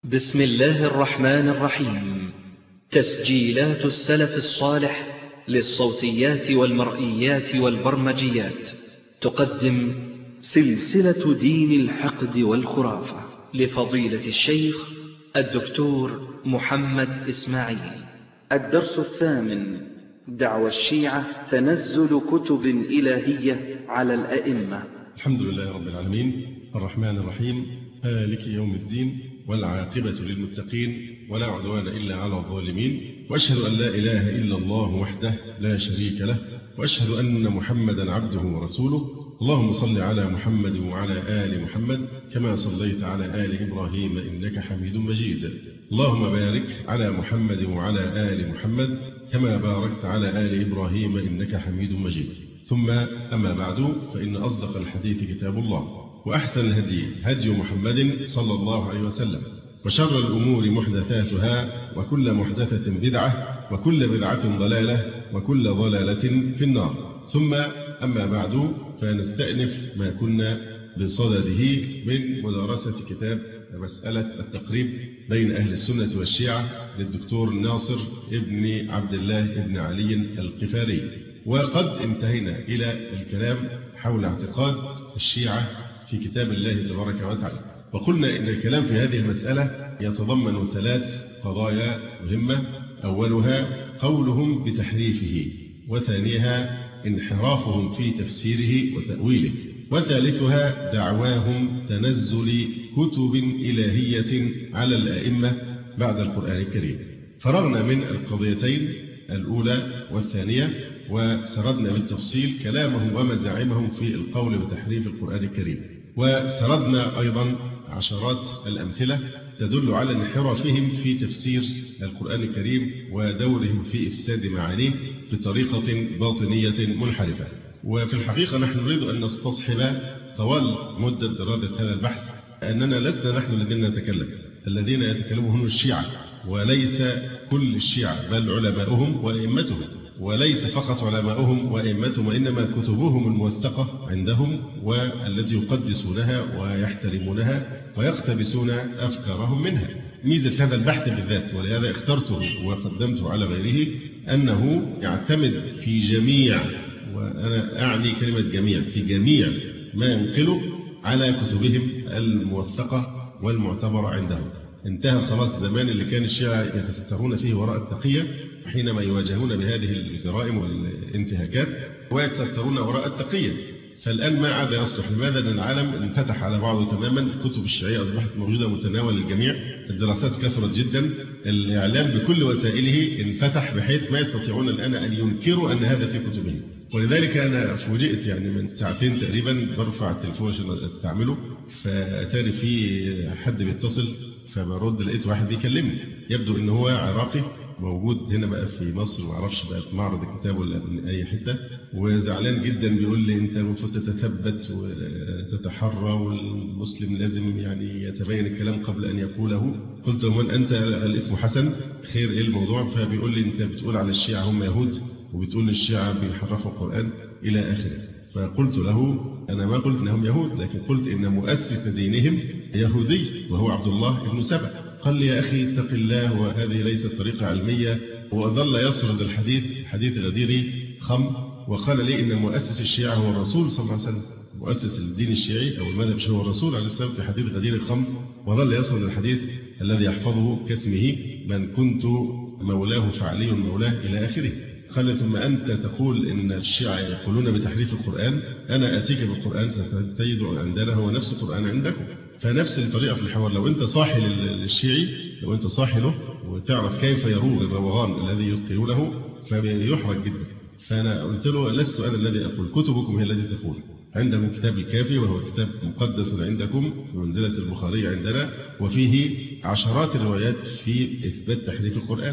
بسم الله الرحمن الرحيم. تسجيلات السلف الصالح للصوتيات والمرئيات والبرمجيات تقدم سلسلة دين الحقد والخرافة لفضيلة الشيخ الدكتور محمد إسماعيل. الدرس الثامن: دعوى الشيعة تنزل كتب إلهية على الأئمة. الحمد لله رب العالمين الرحمن الرحيم مالك يوم الدين والعاقبة للمتقين ولا عدوان إلا على الظالمين، وأشهد أن لا إله إلا الله وحده لا شريك له، وأشهد أن محمدا عبده ورسوله. اللهم صل على محمد وعلى آل محمد كما صليت على آل إبراهيم إنك حميد مجيد. اللهم بارك على محمد وعلى آل محمد كما باركت على آل إبراهيم إنك حميد مجيد. ثم أما بعد، فإن أصدق الحديث كتاب الله، وأحسن الهدي هدي محمد صلى الله عليه وسلم، وشر الأمور محدثاتها، وكل محدثة بدعة، وكل بدعة ضلالة، وكل ضلالة في النار. ثم أما بعد، فنستأنف ما كنا بصدده من مدارسة كتاب مسألة التقريب بين أهل السنة والشيعة للدكتور ناصر ابن عبد الله ابن علي القفاري. وقد انتهينا إلى الكلام حول اعتقاد الشيعة في كتاب الله تبارك وتعالى، وقلنا إن الكلام في هذه المسألة يتضمن ثلاث قضايا مهمة: أولها قولهم بتحريفه، وثانيها انحرافهم في تفسيره وتأويله، وثالثها دعواهم تنزل كتب إلهية على الأئمة بعد القرآن الكريم. فرغنا من القضيتين الأولى والثانية، وسردنا بالتفصيل كلامهم ومزاعمهم في القول بتحريف القرآن الكريم، وسردنا أيضا عشرات الأمثلة تدل على انحرافهم في تفسير القرآن الكريم ودورهم في إفساد معانيه بطريقة باطنية منحرفة. وفي الحقيقة نحن نريد أن نستصحب طوال مدة دراسة هذا البحث أننا لسنا نحن الذين نتكلم، الذين يتكلمون هم الشيعة، وليس كل الشيعة، بل علماؤهم وأئمتهم، وليس فقط علماؤهم وأئمتهم، وإنما كتبهم الموثقة عندهم والتي يقدسونها ويحترمونها ويقتبسون أفكارهم منها. ميزة هذا البحث بالذات، ولهذا اخترته وقدمته على غيره، أنه يعتمد في جميع، وأنا أعني كلمة جميع، في جميع ما ينقله على كتبهم الموثقة والمعتبرة عندهم. انتهى خلاص الزمان اللي كان الشيعة يتسترون فيه وراء التقية حينما يواجهون بهذه الجرائم والانتهاكات، ويتسترون وراء التقية. فالآن ما عاد يصلح. لماذا؟ لأن العالم انفتح على بعضه تماما، كتب الشيعية أصبحت موجودة متناول الجميع، الدراسات كثرت جدا، الإعلام بكل وسائله انفتح بحيث ما يستطيعون الآن أن ينكروا أن هذا في كتبهم. ولذلك أنا فوجئت يعني من ساعتين تقريبا برفع التليفون عشان استعمله، فأتاري في حد بيتصل، فبرد لقيت واحد بيكلمني، يبدو ان هو عراقي موجود هنا بقى في مصر، ما اعرفش بقى في معرض الكتاب ولا من اي حته، وزعلان جدا بيقول لي انت المفروض تتثبت وتتحرى، والمسلم لازم يعني يتبين الكلام قبل ان يقوله. قلت له: انت الاسم حسن، خير ايه الموضوع؟ فبيقول لي: انت بتقول على الشيعة هم يهود، وبتقول الشيعة بيحرفوا القرآن الى اخره. فقلت له: أنا ما قلت أنهم يهود، لكن قلت إن مؤسس دينهم يهودي وهو عبد الله بن سبأ. قال لي: يا أخي اتق الله، وهذه ليست طريقة علمية. وظل يسرد الحديث، حديث غدير خم، وقال لي إن مؤسس الشيعة هو الرسول صلى الله عليه وسلم، مؤسس الدين الشيعي أو المذهب الشيعي هو الرسول عليه السلام في حديث غدير خم. وظل يسرد الحديث الذي يحفظه كاسمه: من كنت مولاه فعلي مولاه إلى آخره. قال: ثم أنت تقول إن الشيعة يقولون بتحريف القرآن، أنا أتيك بالقرآن ستجد عندنا هو نفس القرآن عندكم. فنفس الطريقة في الحوار. لو أنت صاحي للشيعي، لو أنت صاحي له وتعرف كيف يروغ الروغان الذي يلقيونه، فبيحرج جدا. فأنا قلت له: لست أنا الذي أقول، كتبكم هي التي تقول. عندهم كتاب الكافي، وهو كتاب مقدس عندكم بمنزلة البخاري عندنا، وفيه عشرات الروايات في إثبات تحريف القرآن.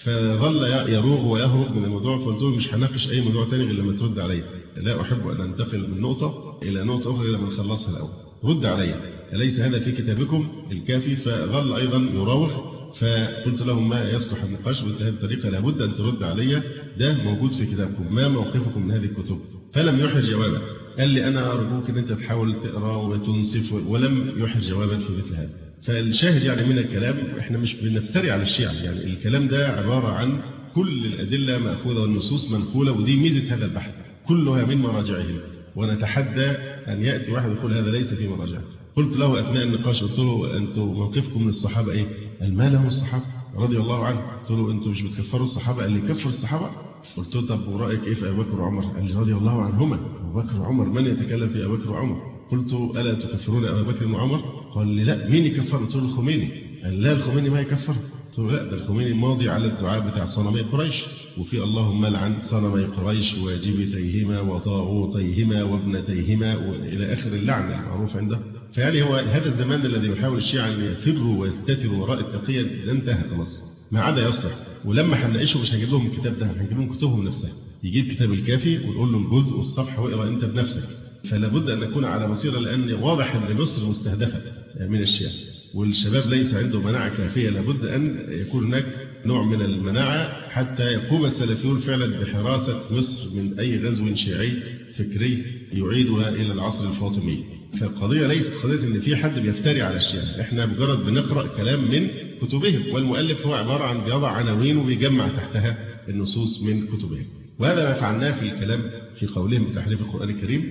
فظل يروغ ويهرب من الموضوع. فقلت له: مش هناقش أي موضوع ثاني غير لما ترد علي، لا أحب أن أنتقل من نقطة إلى نقطة أخرى إلا من خلصها الأول. رد علي، أليس هذا في كتابكم الكافي؟ فظل أيضا يراوغ. فقلت لهم: ما يصلح النقاش بهذه الطريقة، لابد أن ترد علي، ده موجود في كتابكم، ما موقفكم من هذه الكتب؟ فلم يحر جوابا. قال لي: أنا أرجوك أن أنت تحاول تقرأ وتنصف، ولم يحر جوابا في مثل هذا. فالشاهد يعني من الكلام إحنا مش بنفتري على الشيعة، يعني الكلام ده عبارة عن كل الأدلة مأخوذة والنصوص منقولة، ودي ميزة هذا البحث كلها من مراجعهم. ونتحدى أن يأتي واحد يقول هذا ليس في مراجعه. قلت له أثناء النقاش، قلت له أنتم موقفكم من الصحابة إيه؟ قال ما لهم الصحابة رضي الله عنه. قلت له أنتم مش بتكفروا الصحابة؟ قال لي كفر الصحابة. قلت له طب ورأيك إيه في أبي بكر وعمر؟ قال لي رضي الله عنهما. أبو بكر وعمر، من يتكلم في أبي بكر وعمر؟ قلت ألا تكفرون أبا بكر وعمر؟ قال لي لا، مين يكفر؟ قلت له الخميني. قال لا، الخميني ما يكفر. قلت له لا، ده الخميني ماضي على الدعاء بتاع صنمي قريش، وفي اللهم لعن صنمي قريش وجبتيهما وطاغوتيهما وابنتيهما والى اخر اللعن المعروف عنده. فيعني هو هذا الزمان الذي يحاول الشيعة ان يفروا ويستتروا وراء التقية ده انتهى خلاص، ما عاد يصلح. ولما هنناقشه مش هنجيب لهم الكتاب ده، هنجيب لهم كتبهم نفسها. يجيب كتاب الكافي ونقول له الجزء والصفحه واقرا انت بنفسك. فلا بد ان نكون على بصيره، لان واضح ان مصر مستهدفه من الشيعة، والشباب ليس عنده مناعة كافية. لابد أن يكون هناك نوع من المناعة حتى يقوم السلفيون فعلا بحراسة مصر من أي غزو شيعي فكري يعيدها إلى العصر الفاطمي. فالقضية ليست قضية أن في حد بيفتري على الشيعة، إحنا مجرد بنقرأ كلام من كتبهم، والمؤلف هو عبارة عن بيضع عناوين وبيجمع تحتها النصوص من كتبهم. وهذا ما فعلناه في الكلام في قولهم بتحريف القرآن الكريم،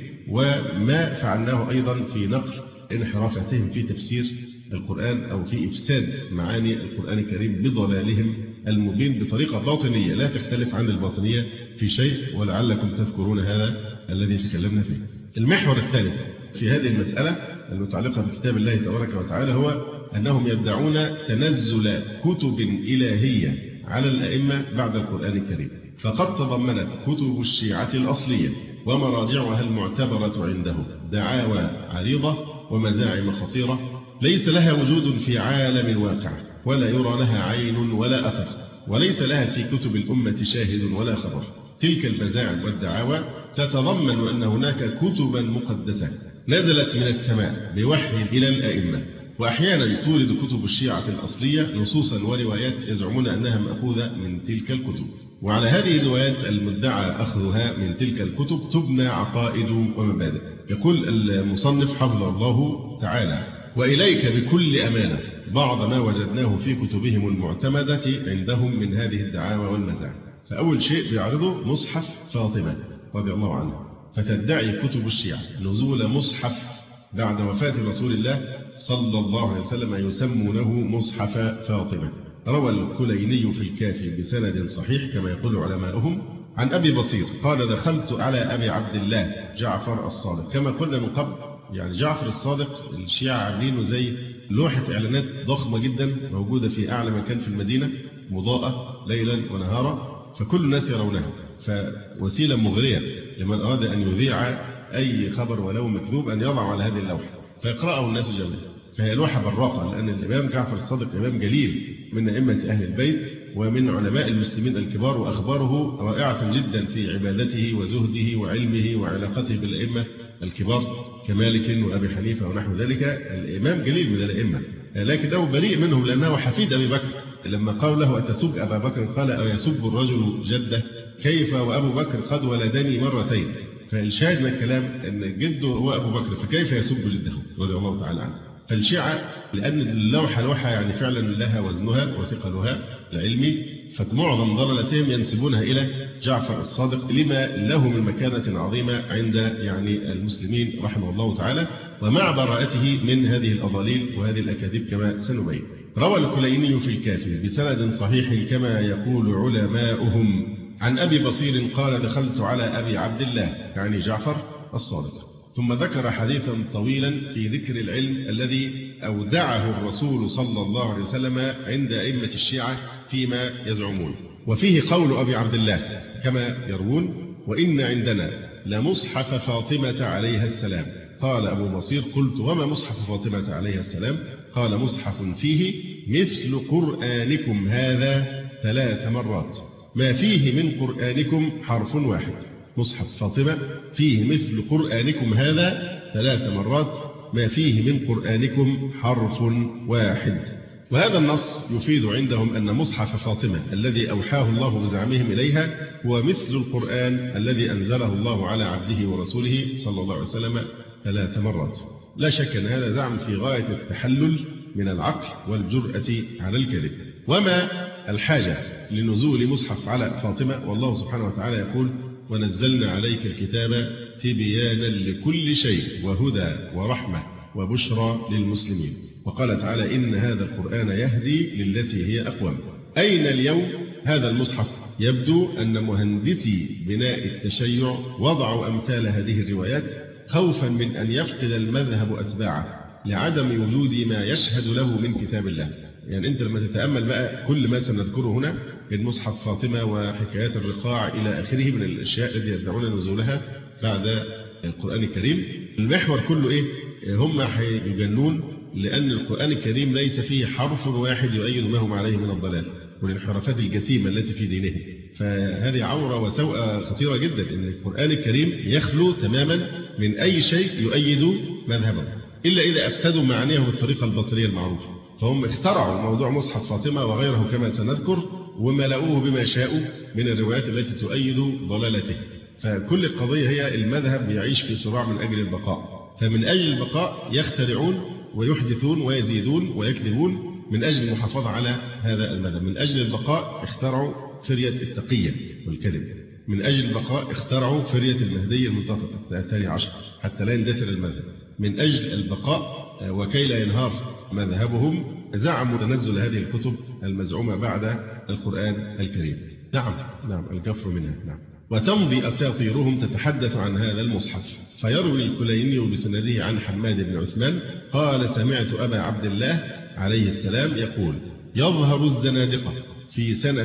وما فعلناه أيضا في نقل انحرافتهم في تفسير القرآن أو في إفساد معاني القرآن الكريم بضلالهم المبين بطريقة باطنية لا تختلف عن الباطنية في شيء، ولعلكم تذكرون هذا الذي تكلمنا فيه. المحور الثالث في هذه المسألة المتعلقة بكتاب الله تبارك وتعالى هو أنهم يدعون تنزل كتب إلهية على الأئمة بعد القرآن الكريم، فقد تضمنت كتب الشيعة الأصلية ومراجعها المعتبرة عندهم دعاوى عريضة ومزاعم خطيرة ليس لها وجود في عالم الواقع، ولا يرى لها عين ولا أثر، وليس لها في كتب الأمة شاهد ولا خبر. تلك المزاعم والدعاوى تتضمن أن هناك كتبا مقدسة نزلت من السماء بوحي إلى الأئمة، وأحيانا تورد كتب الشيعة الأصلية نصوصا وروايات يزعمون أنها مأخوذة من تلك الكتب، وعلى هذه الروايات المدعى أخذها من تلك الكتب تبنى عقائد ومبادئ. يقول المصنف حفظه الله تعالى: وإليك بكل أمانة بعض ما وجدناه في كتبهم المعتمدة عندهم من هذه الدعاوى والمزاعم. فأول شيء بيعرضه مصحف فاطمة رضي الله عنها، فتدعي كتب الشيعة نزول مصحف بعد وفاة رسول الله صلى الله عليه وسلم يسمونه مصحف فاطمة. روى الكليني في الكافي بسند صحيح كما يقول علماؤهم عن أبي بصير قال: دخلت على أبي عبد الله جعفر الصادق. كما قلنا من قبل، يعني جعفر الصادق الشيعة عاملينه زي لوحة إعلانات ضخمة جدا موجودة في أعلى مكان في المدينة، مضاءة ليلا ونهارا، فكل الناس يرونها، فوسيلة مغرية لمن أراد أن يذيع أي خبر ولو مكذوب أن يضع على هذه اللوحة فيقرأه الناس جميعا. فهي لوحة براقة، لأن الإمام جعفر الصادق إمام جليل من أئمة أهل البيت ومن علماء المسلمين الكبار، وأخباره رائعة جدا في عبادته وزهده وعلمه وعلاقته بالأئمة الكبار كمالك وأبي حنيفة ونحو ذلك. الإمام جليل من الأئمة، لكنه بريء منهم لأنه حفيد أبي بكر. لما قال له: أتسب أبا بكر؟ قال: أو يسب الرجل جده؟ كيف وأبو بكر قد ولدني مرتين. فالشاهد من الكلام أن جده هو أبو بكر، فكيف يسب جده رضي الله تعالى عنه. فالشيعة لأن اللوحة يعني فعلا لها وزنها وثقلها العلمي، فمعظم ضلالتهم ينسبونها إلى جعفر الصادق لما له من مكانة عظيمة عند يعني المسلمين رحمه الله تعالى، ومع براءته من هذه الأضاليل وهذه الأكاذيب كما سنبين. روى الكليني في الكافي بسند صحيح كما يقول علماؤهم عن أبي بصير قال: دخلت على أبي عبد الله يعني جعفر الصادق. ثم ذكر حديثا طويلا في ذكر العلم الذي أودعه الرسول صلى الله عليه وسلم عند أئمة الشيعة فيما يزعمون، وفيه قول أبي عبد الله كما يروون: وإن عندنا لمصحف فاطمة عليها السلام. قال أبو بصير: قلت: وما مصحف فاطمة عليها السلام؟ قال: مصحف فيه مثل قرآنكم هذا 3 مرات، ما فيه من قرآنكم حرف واحد. مصحف فاطمة فيه مثل قرآنكم هذا 3 مرات، ما فيه من قرآنكم حرف واحد. وهذا النص يفيد عندهم أن مصحف فاطمة الذي أوحاه الله بزعمهم إليها هو مثل القرآن الذي أنزله الله على عبده ورسوله صلى الله عليه وسلم 3 مرات. لا شك أن هذا زعم في غاية التحلل من العقل والجرأة على الكذب. وما الحاجة لنزول مصحف على فاطمة؟ والله سبحانه وتعالى يقول: ونزلنا عليك الكتاب تبيانا لكل شيء وهدى ورحمة وبشرى للمسلمين. وقال تعالى: إن هذا القرآن يهدي للتي هي أقوم. أين اليوم هذا المصحف؟ يبدو أن مهندسي بناء التشيع وضعوا أمثال هذه الروايات خوفا من أن يفقد المذهب أتباعه لعدم وجود ما يشهد له من كتاب الله. يعني أنت لما تتأمل بقى كل ما سنذكره هنا من مصحف فاطمة وحكايات الرقاع إلى آخره من الأشياء التي يدعون نزولها بعد القرآن الكريم، المحور كله إيه؟ هم هيجنون، لأن القرآن الكريم ليس فيه حرف واحد يؤيد ما هم عليه من الضلال والانحرافات الجسيمة التي في دينهم. فهذه عورة وسوءة خطيرة جدا، أن القرآن الكريم يخلو تماما من أي شيء يؤيد مذهبه، إلا إذا أفسدوا معانيه بالطريقة الباطنية المعروفة. فهم اخترعوا موضوع مصحف فاطمة وغيره كما سنذكر، وملأوه بما شاءوا من الروايات التي تؤيد ضلالته. فكل القضية هي المذهب يعيش في صراع من أجل البقاء، فمن أجل البقاء يخترعون ويحدثون ويزيدون ويكذبون من أجل المحافظة على هذا المذهب. من أجل البقاء اخترعوا فرية التقية والكذب، من أجل البقاء اخترعوا فرية المهدي المنتظر الثاني عشر حتى لا يندثر المذهب. من أجل البقاء وكي لا ينهار مذهبهم زعموا تنزل هذه الكتب المزعومة بعد القرآن الكريم. نعم الكفر منها. نعم. وتمضي أساطيرهم تتحدث عن هذا المصحف. فيروي الكليني بسنده عن حماد بن عثمان قال: سمعت أبا عبد الله عليه السلام يقول: يظهر الزنادقة في سنة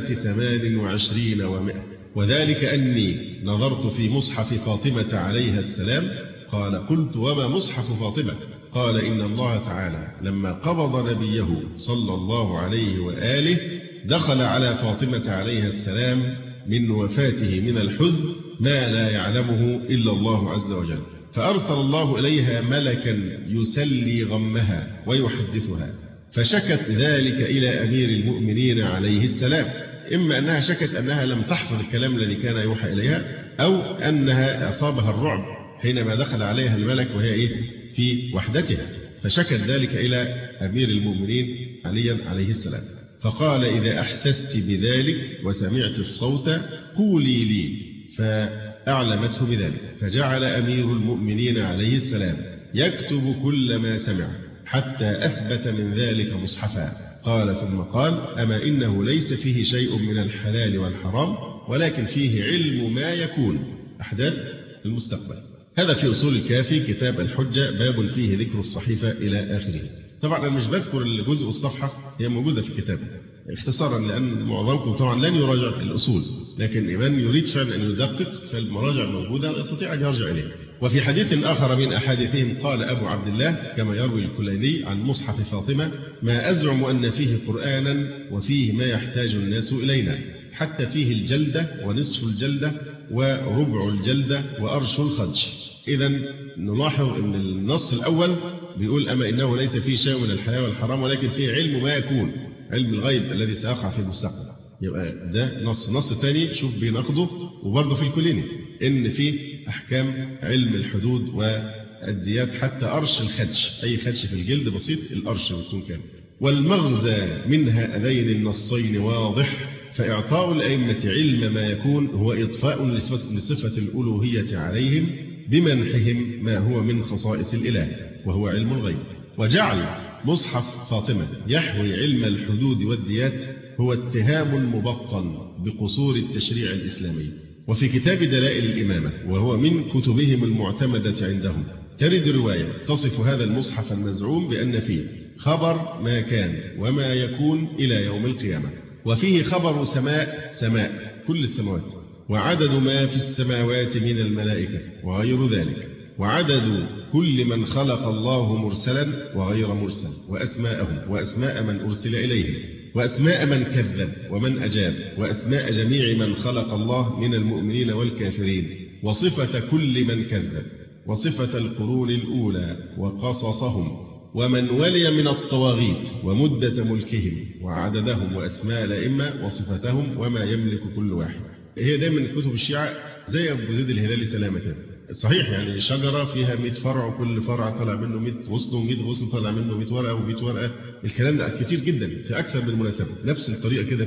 28 و100، وذلك أني نظرت في مصحف فاطمة عليها السلام. قال: قلت: وما مصحف فاطمة؟ قال: إن الله تعالى لما قبض نبيه صلى الله عليه وآله دخل على فاطمة عليها السلام من وفاته من الحزن ما لا يعلمه إلا الله عز وجل، فأرسل الله إليها ملكا يسلي غمها ويحدثها، فشكت ذلك إلى أمير المؤمنين عليه السلام. إما أنها شكت أنها لم تحفظ الكلام الذي كان يوحى إليها، أو أنها أصابها الرعب حينما دخل عليها الملك وهي في وحدتها، فشكت ذلك إلى أمير المؤمنين علي عليه السلام. فقال: إذا أحسست بذلك وسمعت الصوت قولي لي، فأعلمته بذلك. فجعل أمير المؤمنين عليه السلام يكتب كل ما سمع حتى أثبت من ذلك مصحفا. قال ثم قال: أما إنه ليس فيه شيء من الحلال والحرام، ولكن فيه علم ما يكون أحداث المستقبل. هذا في أصول الكافي كتاب الحجة، باب فيه ذكر الصحيفة إلى آخره. طبعا أنا مش بذكر الجزء والصفحة، هي موجودة في الكتاب اختصارا، لأن معظمكم طبعا لن يراجع الأصول، لكن من يريد فعلا أن يدقق فالمراجع موجودة يستطيع أن يرجع إليه. وفي حديث آخر من أحاديثهم قال أبو عبد الله كما يروي الكليني عن مصحف فاطمة: ما أزعم أن فيه قرآنا وفيه ما يحتاج الناس إلينا، حتى فيه الجلدة ونصف الجلدة وربع الجلدة وأرش الخدش. إذا نلاحظ أن النص الأول بيقول: أما إنه ليس فيه شيء من الحلال والحرام، ولكن فيه علم ما يكون، علم الغيب الذي سيقع في المستقبل. يبقى ده نص ثاني شوف بيناقضه، وبرضه في الكليني إن فيه أحكام علم الحدود والديات حتى أرش الخدش، أي خدش في الجلد بسيط الأرش بيكون كامل. والمغزى من هذين النصين واضح، فإعطاء الأئمة علم ما يكون هو إضفاء لصفة الألوهية عليهم بمنحهم ما هو من خصائص الإله وهو علم الغيب. وجعل مصحف فاطمة يحوي علم الحدود والديات هو اتهام مبطن بقصور التشريع الإسلامي. وفي كتاب دلائل الإمامة، وهو من كتبهم المعتمدة عندهم، ترد رواية تصف هذا المصحف المزعوم بأن فيه خبر ما كان وما يكون إلى يوم القيامة، وفيه خبر سماء كل السماوات، وعدد ما في السماوات من الملائكة وغير ذلك، وعدد كل من خلق الله مرسلا وغير مرسل، وأسماءهم وأسماء من أرسل إليهم، وأسماء من كذب ومن أجاب، وأسماء جميع من خلق الله من المؤمنين والكافرين، وصفة كل من كذب، وصفة القرون الأولى وقصصهم، ومن ولي من الطواغيت ومدة ملكهم وعددهم، وأسماء الأئمة وصفتهم وما يملك كل واحد. هي دايما كتب الشيعة زي أبو زيد الهلالي سلامة كده، صحيح يعني شجرة فيها 100 فرع وكل فرع طلع منه 100 غصن و100 غصن طلع منه 100 ورقة و100 ورقة. الكلام ده كتير جدا في أكثر من مناسبة. نفس الطريقة كده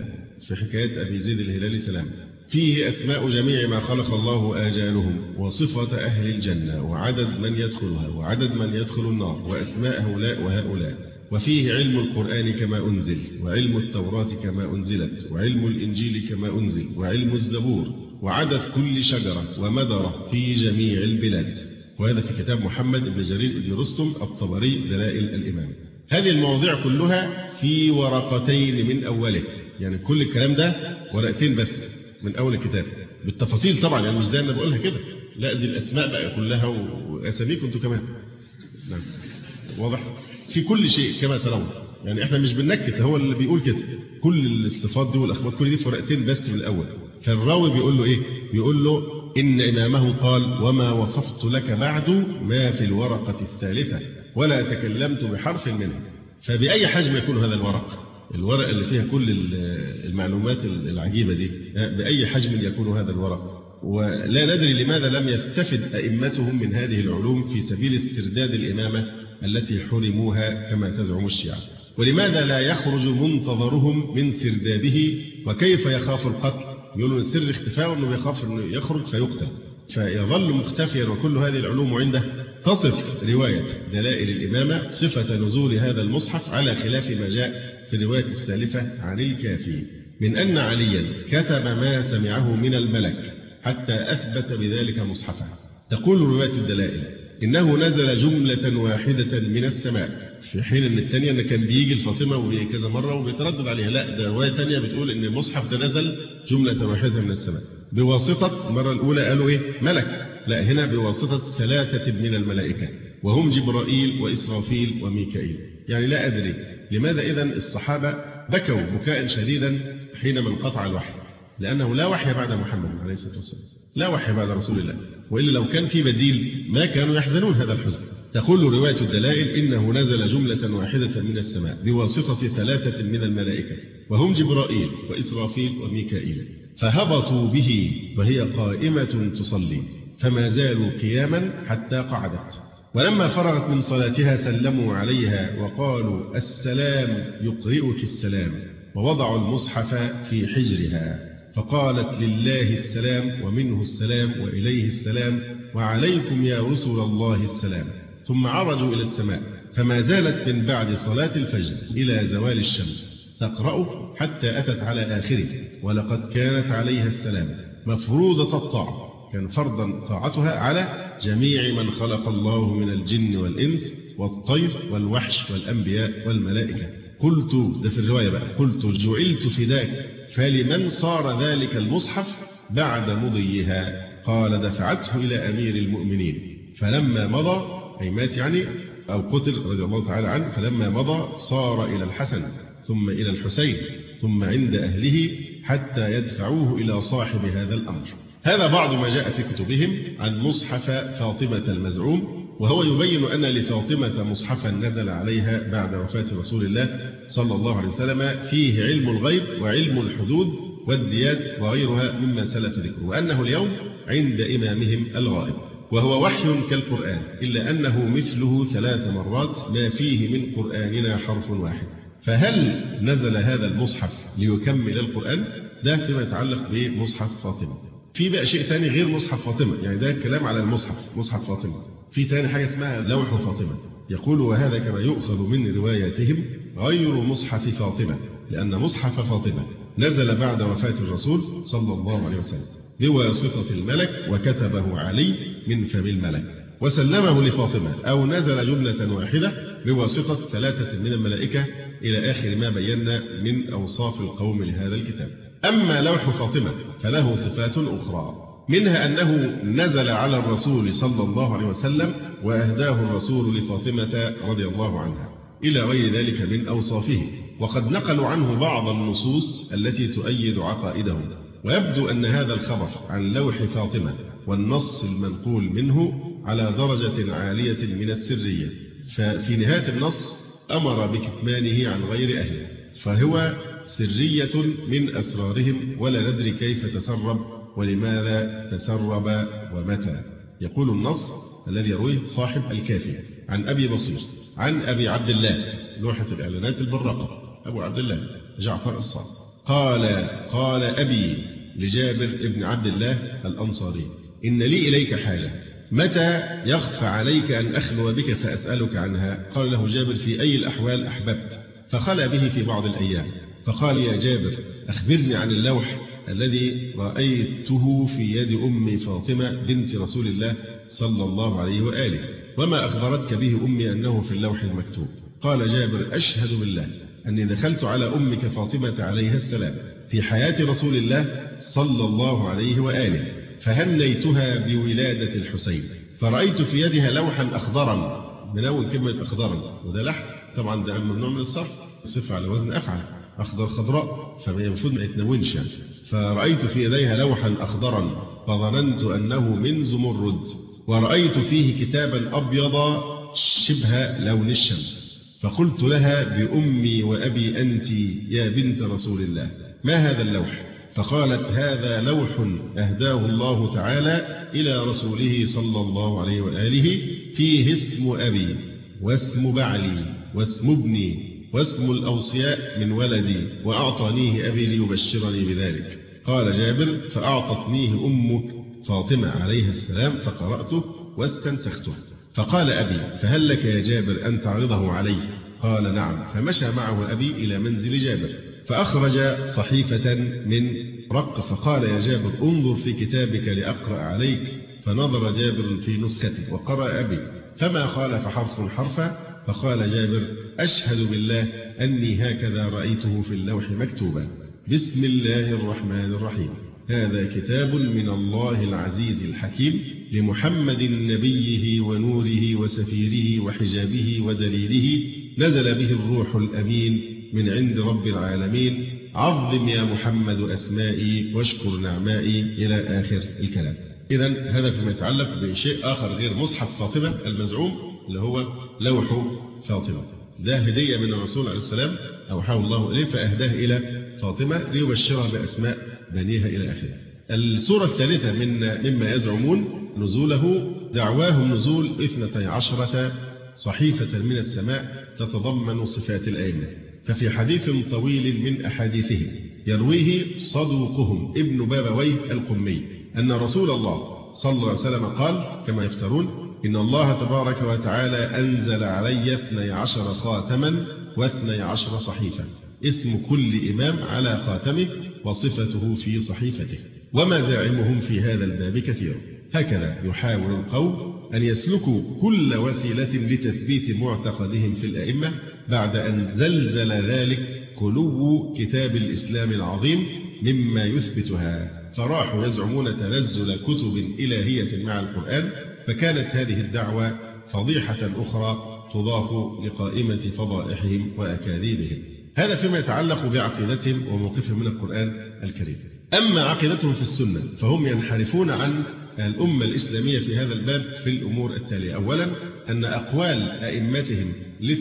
في حكاية أبي زيد الهلالي سلام. فيه أسماء جميع ما خلق الله آجالهم وصفة أهل الجنة وعدد من يدخلها وعدد من يدخل النار وأسماء هؤلاء وهؤلاء. وفيه علم القرآن كما أنزل وعلم التوراة كما أنزلت وعلم الإنجيل كما أنزل وعلم الزبور وعدد كل شجرة ومدرة في جميع البلاد. وهذا في كتاب محمد بن جرير بن رستم الطبري دلائل الإمام. هذه المواضيع كلها في ورقتين من أوله، يعني كل الكلام ده ورقتين بس من أول الكتاب بالتفاصيل طبعا، يعني مش زي أنا بقولها كده، لا دي الأسماء بقى كلها وأساميكم أنتوا كمان. نعم واضح في كل شيء كما ترون، يعني احنا مش بننكت، هو اللي بيقول كده كل الصفات دي والأخبار كل دي في ورقتين بس من الأول. فالراوي بيقول له إيه؟ بيقول له إن إمامه قال وما وصفت لك بعد ما في الورقة الثالثة ولا تكلمت بحرف منه. فبأي حجم يكون هذا الورق اللي فيها كل المعلومات العجيبة دي، بأي حجم يكون هذا الورق؟ ولا ندري لماذا لم يستفد أئمتهم من هذه العلوم في سبيل استرداد الإمامة التي حرموها كما تزعم الشيعة. ولماذا لا يخرج منتظرهم من سردابه؟ وكيف يخاف القتل؟ يقولون السر اختفاء أنه يخاف أنه يخرج فيقتل، فيظل مختفيا. وكل هذه العلوم عنده. تصف رواية دلائل الإمامة صفة نزول هذا المصحف على خلاف ما جاء في الرواية السالفة عن الكافي من أن عليا كتب ما سمعه من الملك حتى أثبت بذلك مصحفا. تقول رواية الدلائل إنه نزل جملة واحدة من السماء، في حين أن الثانية أن كان بيجي الفاطمة وبيجي كذا مرة وبيتردد عليها. لا، ده رواية ثانية بتقول إن المصحف ده نزل جملة واحدة من السماء بواسطة، المرة الأولى قالوا إيه؟ ملك. لا، هنا بواسطة 3 من الملائكة وهم جبرائيل وإسرافيل وميكائيل. يعني لا أدري لماذا إذن الصحابة بكوا بكاء شديدا حينما انقطع الوحي، لأنه لا وحي بعد محمد عليه الصلاة والسلام، لا وحي بعد رسول الله، وإلا لو كان في بديل ما كانوا يحزنون هذا الحزن. تقول رواية الدلائل إنه نزل جملة واحدة من السماء بواسطة 3 من الملائكة وهم جبرائيل وإسرافيل وميكائيل، فهبطوا به وهي قائمة تصلي فما زالوا قياما حتى قعدت. ولما فرغت من صلاتها سلموا عليها وقالوا السلام يقرئك السلام، ووضعوا المصحف في حجرها فقالت لله السلام ومنه السلام وإليه السلام وعليكم يا رسل الله السلام. ثم عرجوا إلى السماء فما زالت من بعد صلاة الفجر إلى زوال الشمس تقرأ حتى أتت على آخره ولقد كانت عليها السلام مفروضة الطاعة، كان فرضا طاعتها على جميع من خلق الله من الجن والإنس والطير والوحش والأنبياء والملائكة. قلت، ده في الرواية بقى، قلت جعلت فداك فلمن صار ذلك المصحف بعد مضيها؟ قال دفعته إلى أمير المؤمنين فلما مضى، أي مات يعني أو قتل رضي الله تعالى عنه، فلما مضى صار إلى الحسن ثم إلى الحسين ثم عند أهله حتى يدفعوه إلى صاحب هذا الأمر. هذا بعض ما جاء في كتبهم عن مصحف فاطمة المزعوم، وهو يبين أن لفاطمة مصحفا نزل عليها بعد وفاة رسول الله صلى الله عليه وسلم فيه علم الغيب وعلم الحدود والديات وغيرها مما سلف ذكره، وأنه اليوم عند إمامهم الغائب، وهو وحي كالقرآن إلا أنه مثله 3 مرات ما فيه من قرآننا حرف واحد. فهل نزل هذا المصحف ليكمل القرآن؟ ده فيما يتعلق بمصحف فاطمة. في بقى شيء ثاني غير مصحف فاطمة، يعني ده الكلام على المصحف، مصحف فاطمة. في ثاني حاجة اسمها لوح فاطمة. يقول وهذا كما يؤخذ من رواياتهم غير مصحف فاطمة، لأن مصحف فاطمة نزل بعد وفاة الرسول صلى الله عليه وسلم بواسطة الملك وكتبه علي من فم الملك وسلمه لفاطمة، أو نزل جملة واحدة بواسطة 3 من الملائكة إلى آخر ما بينا من أوصاف القوم لهذا الكتاب. أما لوح فاطمة فله صفات أخرى، منها أنه نزل على الرسول صلى الله عليه وسلم وأهداه الرسول لفاطمة رضي الله عنها إلى غير ذلك من أوصافه، وقد نقلوا عنه بعض النصوص التي تؤيد عقائدهم. ويبدو أن هذا الخبر عن لوح فاطمة والنص المنقول منه على درجة عالية من السرية، ففي نهاية النص أمر بكتمانه عن غير أهله، فهو سرية من أسرارهم ولا ندري كيف تسرب ولماذا تسرب ومتى. يقول النص الذي يرويه صاحب الكافي عن أبي بصير عن أبي عبد الله لوحة الإعلانات البراقة أبو عبد الله جعفر الصادق قال أبي لجابر ابن عبد الله الأنصاري إن لي إليك حاجة متى يخفى عليك أن أخلو بك فأسألك عنها؟ قال له جابر في أي الأحوال أحببت؟ فخلى به في بعض الأيام فقال يا جابر أخبرني عن اللوح الذي رأيته في يد أم فاطمة بنت رسول الله صلى الله عليه وآله وما أخبرتك به أمي أنه في اللوح المكتوب؟ قال جابر أشهد بالله أني دخلت على أمك فاطمة عليها السلام في حياة رسول الله صلى الله عليه وآله فهنيتها بولادة الحسين فرأيت في يدها لوحا أخضرا، منون كلمة أخضرا وده لحن طبعا ده ممنوع من الصرف، صفة على وزن أفعل، أخضر خضراء فهي المفروض ما يتنونش يعني. فرأيت في يديها لوحا أخضرا فظننت أنه من زمرد ورأيت فيه كتابا أبيض شبه لون الشمس فقلت لها بأمي وأبي أنت يا بنت رسول الله ما هذا اللوح؟ فقالت هذا لوح أهداه الله تعالى إلى رسوله صلى الله عليه وآله فيه اسم أبي واسم بعلي واسم ابني واسم الأوصياء من ولدي وأعطانيه أبي ليبشرني بذلك. قال جابر فأعطتنيه أمك فاطمة عليها السلام فقرأته واستنسخته. فقال أبي فهل لك يا جابر أن تعرضه عليه؟ قال نعم. فمشى معه أبي إلى منزل جابر فأخرج صحيفة من رق فقال يا جابر انظر في كتابك لأقرأ عليك. فنظر جابر في نسخته وقرأ أبي فما خالف حرف حرفا. فقال جابر أشهد بالله أني هكذا رأيته في اللوح مكتوبا بسم الله الرحمن الرحيم هذا كتاب من الله العزيز الحكيم لمحمد نبيه ونوره وسفيره وحجابه ودليله نزل به الروح الأمين من عند رب العالمين عظم يا محمد أسمائي واشكر نعمائي إلى آخر الكلام. إذن هذا فيما يتعلق بشيء آخر غير مصحف فاطمة المزعوم اللي هو لوح فاطمة، ده هدية من الرسول عليه السلام أوحاه الله إليه فأهداه إلى فاطمة ليبشرها بأسماء بنيها إلى آخره. الصورة الثالثة مما يزعمون نزوله دعواهم نزول 12 صحيفة من السماء تتضمن صفات الأئمة. ففي حديث طويل من أحاديثهم يرويه صدوقهم ابن بابويه القمي أن رسول الله صلى الله عليه وسلم قال كما يفترون إن الله تبارك وتعالى أنزل علي 12 خاتما و12 صحيفة اسم كل إمام على خاتمه وصفته في صحيفته ومزاعمهم في هذا الباب كثير. هكذا يحاول القوم أن يسلكوا كل وسيلة لتثبيت معتقدهم في الأئمة بعد أن زلزل ذلك كلو كتاب الإسلام العظيم مما يثبتها. فراحوا يزعمون تنزل كتب إلهية مع القرآن فكانت هذه الدعوة فضيحة أخرى تضاف لقائمة فضائحهم وأكاذيبهم. هذا فيما يتعلق بعقيدتهم وموقفهم من القرآن الكريم. أما عقيدتهم في السنة فهم ينحرفون عن الأمة الإسلامية في هذا الباب في الأمور التالية. أولا أن أقوال أئمتهم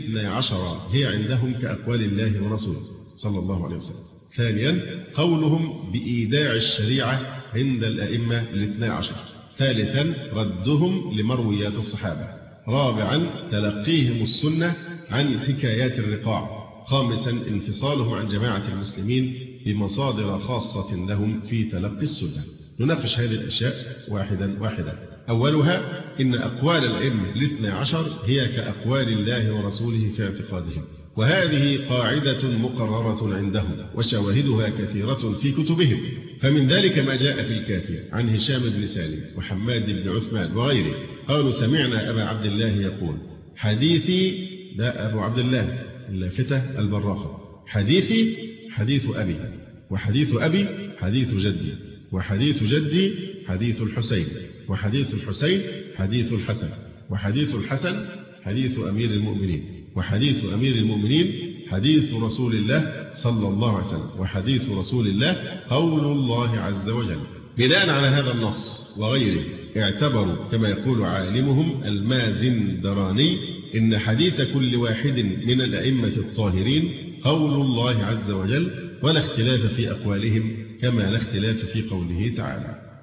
12 هي عندهم كأقوال الله ورسوله صلى الله عليه وسلم. ثانيا قولهم بإيداع الشريعة عند الأئمة 12. ثالثا ردهم لمرويات الصحابة. رابعا تلقيهم السنة عن حكايات الرقاع. خامسا انفصالهم عن جماعة المسلمين بمصادر خاصة لهم في تلقي السنة. نناقش هذه الأشياء واحدا واحدا. أولها إن أقوال الأئمة 12 هي كأقوال الله ورسوله في اعتقادهم، وهذه قاعدة مقررة عندهم وشواهدها كثيرة في كتبهم. فمن ذلك ما جاء في الكافي عن هشام بن سالم وحماد بن عثمان وغيره قالوا سمعنا أبا عبد الله يقول حديثي ده أبو عبد الله اللافتة البراقة حديثي حديث أبي وحديث أبي حديث جدي وحديث جدي حديث الحسين وحديث الحسين حديث الحسن وحديث الحسن حديث أمير المؤمنين وحديث أمير المؤمنين حديث رسول الله صلى الله عليه وسلم وحديث رسول الله قول الله عز وجل. بناء على هذا النص وغيره اعتبروا كما يقول عالمهم المازندراني إن حديث كل واحد من الأئمة الطاهرين قول الله عز وجل ولا اختلاف في أقوالهم كما لا اختلاف في قوله تعالى.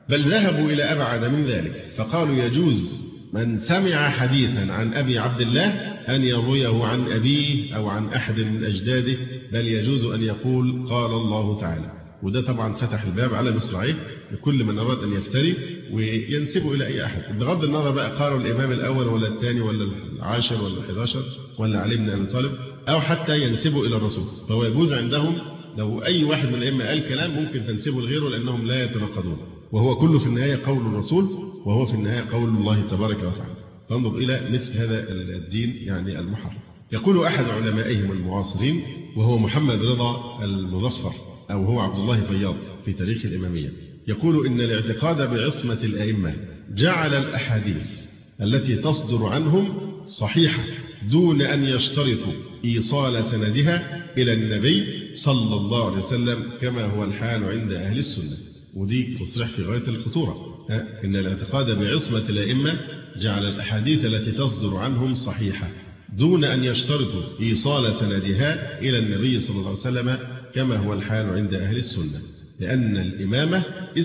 بل ذهبوا إلى أبعد من ذلك، فقالوا يجوز من سمع حديثا عن أبي عبد الله أن يرويه عن أبيه أو عن أحد من أجداده، بل يجوز أن يقول قال الله تعالى. وده طبعا فتح الباب على مصراعيه لكل من أراد أن يفتري وينسبه إلى أي أحد، بغض النظر بقى قالوا الإمام الأول ولا الثاني ولا العاشر ولا 11 ولا علي بن أبي طالب، أو حتى ينسبه إلى الرسول. فهو يجوز عندهم لو أي واحد من الأئمة قال كلام ممكن تنسبه لغيره لأنهم لا يتناقضون، وهو كله في النهاية قول الرسول، وهو في النهاية قول الله تبارك وتعالى. فانظر إلى مثل هذا الدين يعني المحرم. يقول أحد علمائهم المعاصرين وهو محمد رضا المظفر، أو هو عبد الله فياض في تاريخ الإمامية، يقول إن الاعتقاد بعصمة الأئمة جعل الأحاديث التي تصدر عنهم صحيحة دون أن يشترطوا إيصال سندها إلى النبي صلى الله عليه وسلم كما هو الحال عند أهل السنة. ودي تصريح في غاية الخطورة. إن الاعتقاد بعصمة الأئمة جعل الأحاديث التي تصدر عنهم صحيحة دون أن يشترطوا إيصال سندها إلى النبي صلى الله عليه وسلم كما هو الحال عند أهل السنة، لأن الإمامة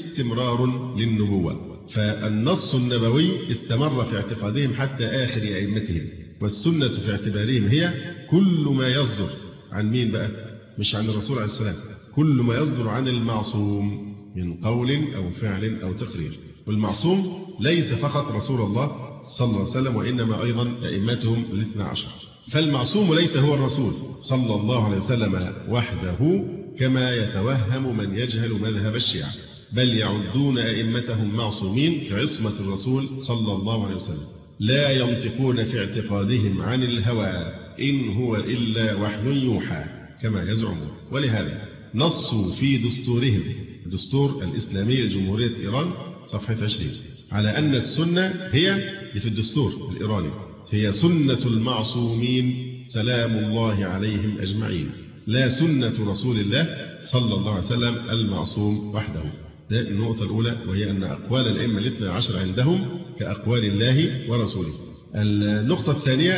استمرار للنبوة، فالنص النبوي استمر في اعتقادهم حتى آخر أئمتهم، والسنة في اعتبارهم هي كل ما يصدر عن مين بقى؟ مش عن الرسول عليه السلام، كل ما يصدر عن المعصوم من قول أو فعل أو تقرير. والمعصوم ليس فقط رسول الله صلى الله عليه وسلم، وإنما أيضا أئمتهم ال12. فالمعصوم ليس هو الرسول صلى الله عليه وسلم وحده كما يتوهم من يجهل مذهب الشيعة، بل يعدون أئمتهم معصومين في عصمة الرسول صلى الله عليه وسلم، لا ينطقون في اعتقادهم عن الهوى إن هو إلا وحي يوحى كما يزعمون. ولهذا نصوا في دستورهم، الدستور الإسلامي لجمهورية إيران صفحة 20، على أن السنة هي في الدستور الإيراني هي سنة المعصومين سلام الله عليهم أجمعين، لا سنة رسول الله صلى الله عليه وسلم المعصوم وحده. ده النقطة الأولى، وهي أن أقوال الأئمة ال12 عندهم كأقوال الله ورسوله. النقطة الثانية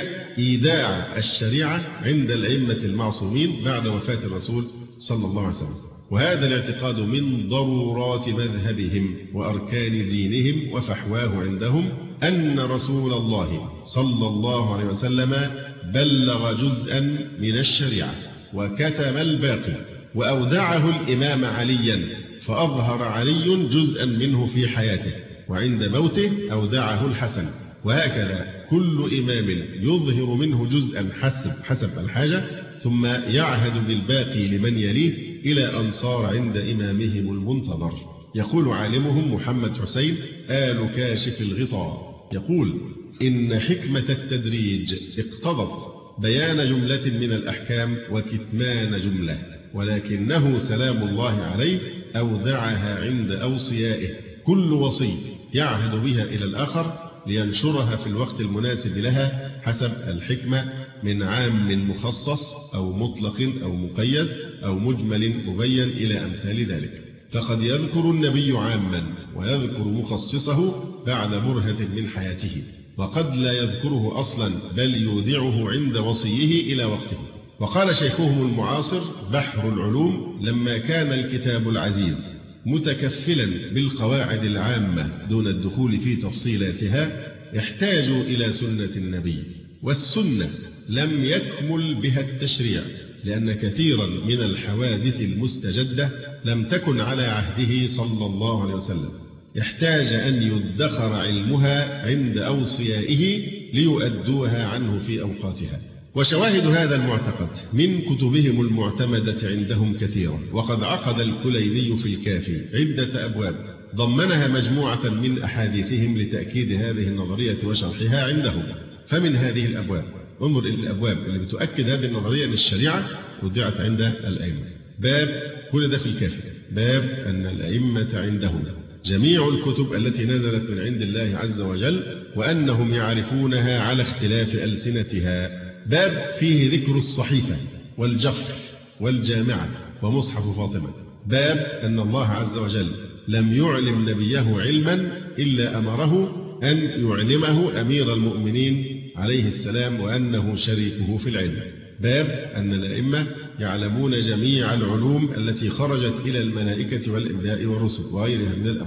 إيداع الشريعة عند الأئمة المعصومين بعد وفاة الرسول صلى الله عليه وسلم، وهذا الاعتقاد من ضرورات مذهبهم وأركان دينهم، وفحواه عندهم أن رسول الله صلى الله عليه وسلم بلغ جزءا من الشريعة وكتم الباقي، وأودعه الإمام عليا فأظهر علي جزءا منه في حياته، وعند موته أودعه الحسن، وهكذا كل إمام يظهر منه جزءا حسب الحاجة، ثم يعهد بالباقي لمن يليه إلى أن صار عند إمامهم المنتظر. يقول عالمهم محمد حسين آل كاشف الغطاء، يقول إن حكمة التدريج اقتضت بيان جملة من الأحكام وكتمان جملة، ولكنه سلام الله عليه أودعها عند أوصيائه، كل وصي يعهد بها إلى الآخر لينشرها في الوقت المناسب لها حسب الحكمة، من عام مخصص أو مطلق أو مقيد أو مجمل مبين إلى أمثال ذلك. فقد يذكر النبي عاما ويذكر مخصصه بعد برهة من حياته، وقد لا يذكره أصلا بل يودعه عند وصيه إلى وقته. وقال شيخهم المعاصر بحر العلوم لما كان الكتاب العزيز متكفلا بالقواعد العامة دون الدخول في تفصيلاتها احتاجوا إلى سنة النبي، والسنة لم يكمل بها التشريع، لأن كثيرا من الحوادث المستجدة لم تكن على عهده صلى الله عليه وسلم، يحتاج أن يدخر علمها عند أوصيائه ليؤدوها عنه في أوقاتها. وشواهد هذا المعتقد من كتبهم المعتمدة عندهم كثيرة، وقد عقد الكليني في الكافي عدة أبواب ضمنها مجموعة من أحاديثهم لتأكيد هذه النظرية وشرحها عندهم. فمن هذه الأبواب انظر إلى الأبواب اللي بتؤكد هذه النظرية للشريعة وضعت عند الأئمة. باب كل ده في الكافي، باب أن الأئمة عندهم جميع الكتب التي نزلت من عند الله عز وجل، وأنهم يعرفونها على اختلاف ألسنتها. باب فيه ذكر الصحيفة والجفر والجامعة ومصحف فاطمة. باب أن الله عز وجل لم يعلم نبيه علما إلا أمره أن يعلمه أمير المؤمنين عليه السلام، وأنه شريكه في العلم. باب أن الأئمة يعلمون جميع العلوم التي خرجت إلى الملائكة والأنبياء والرسل وغيرها من الأبواب.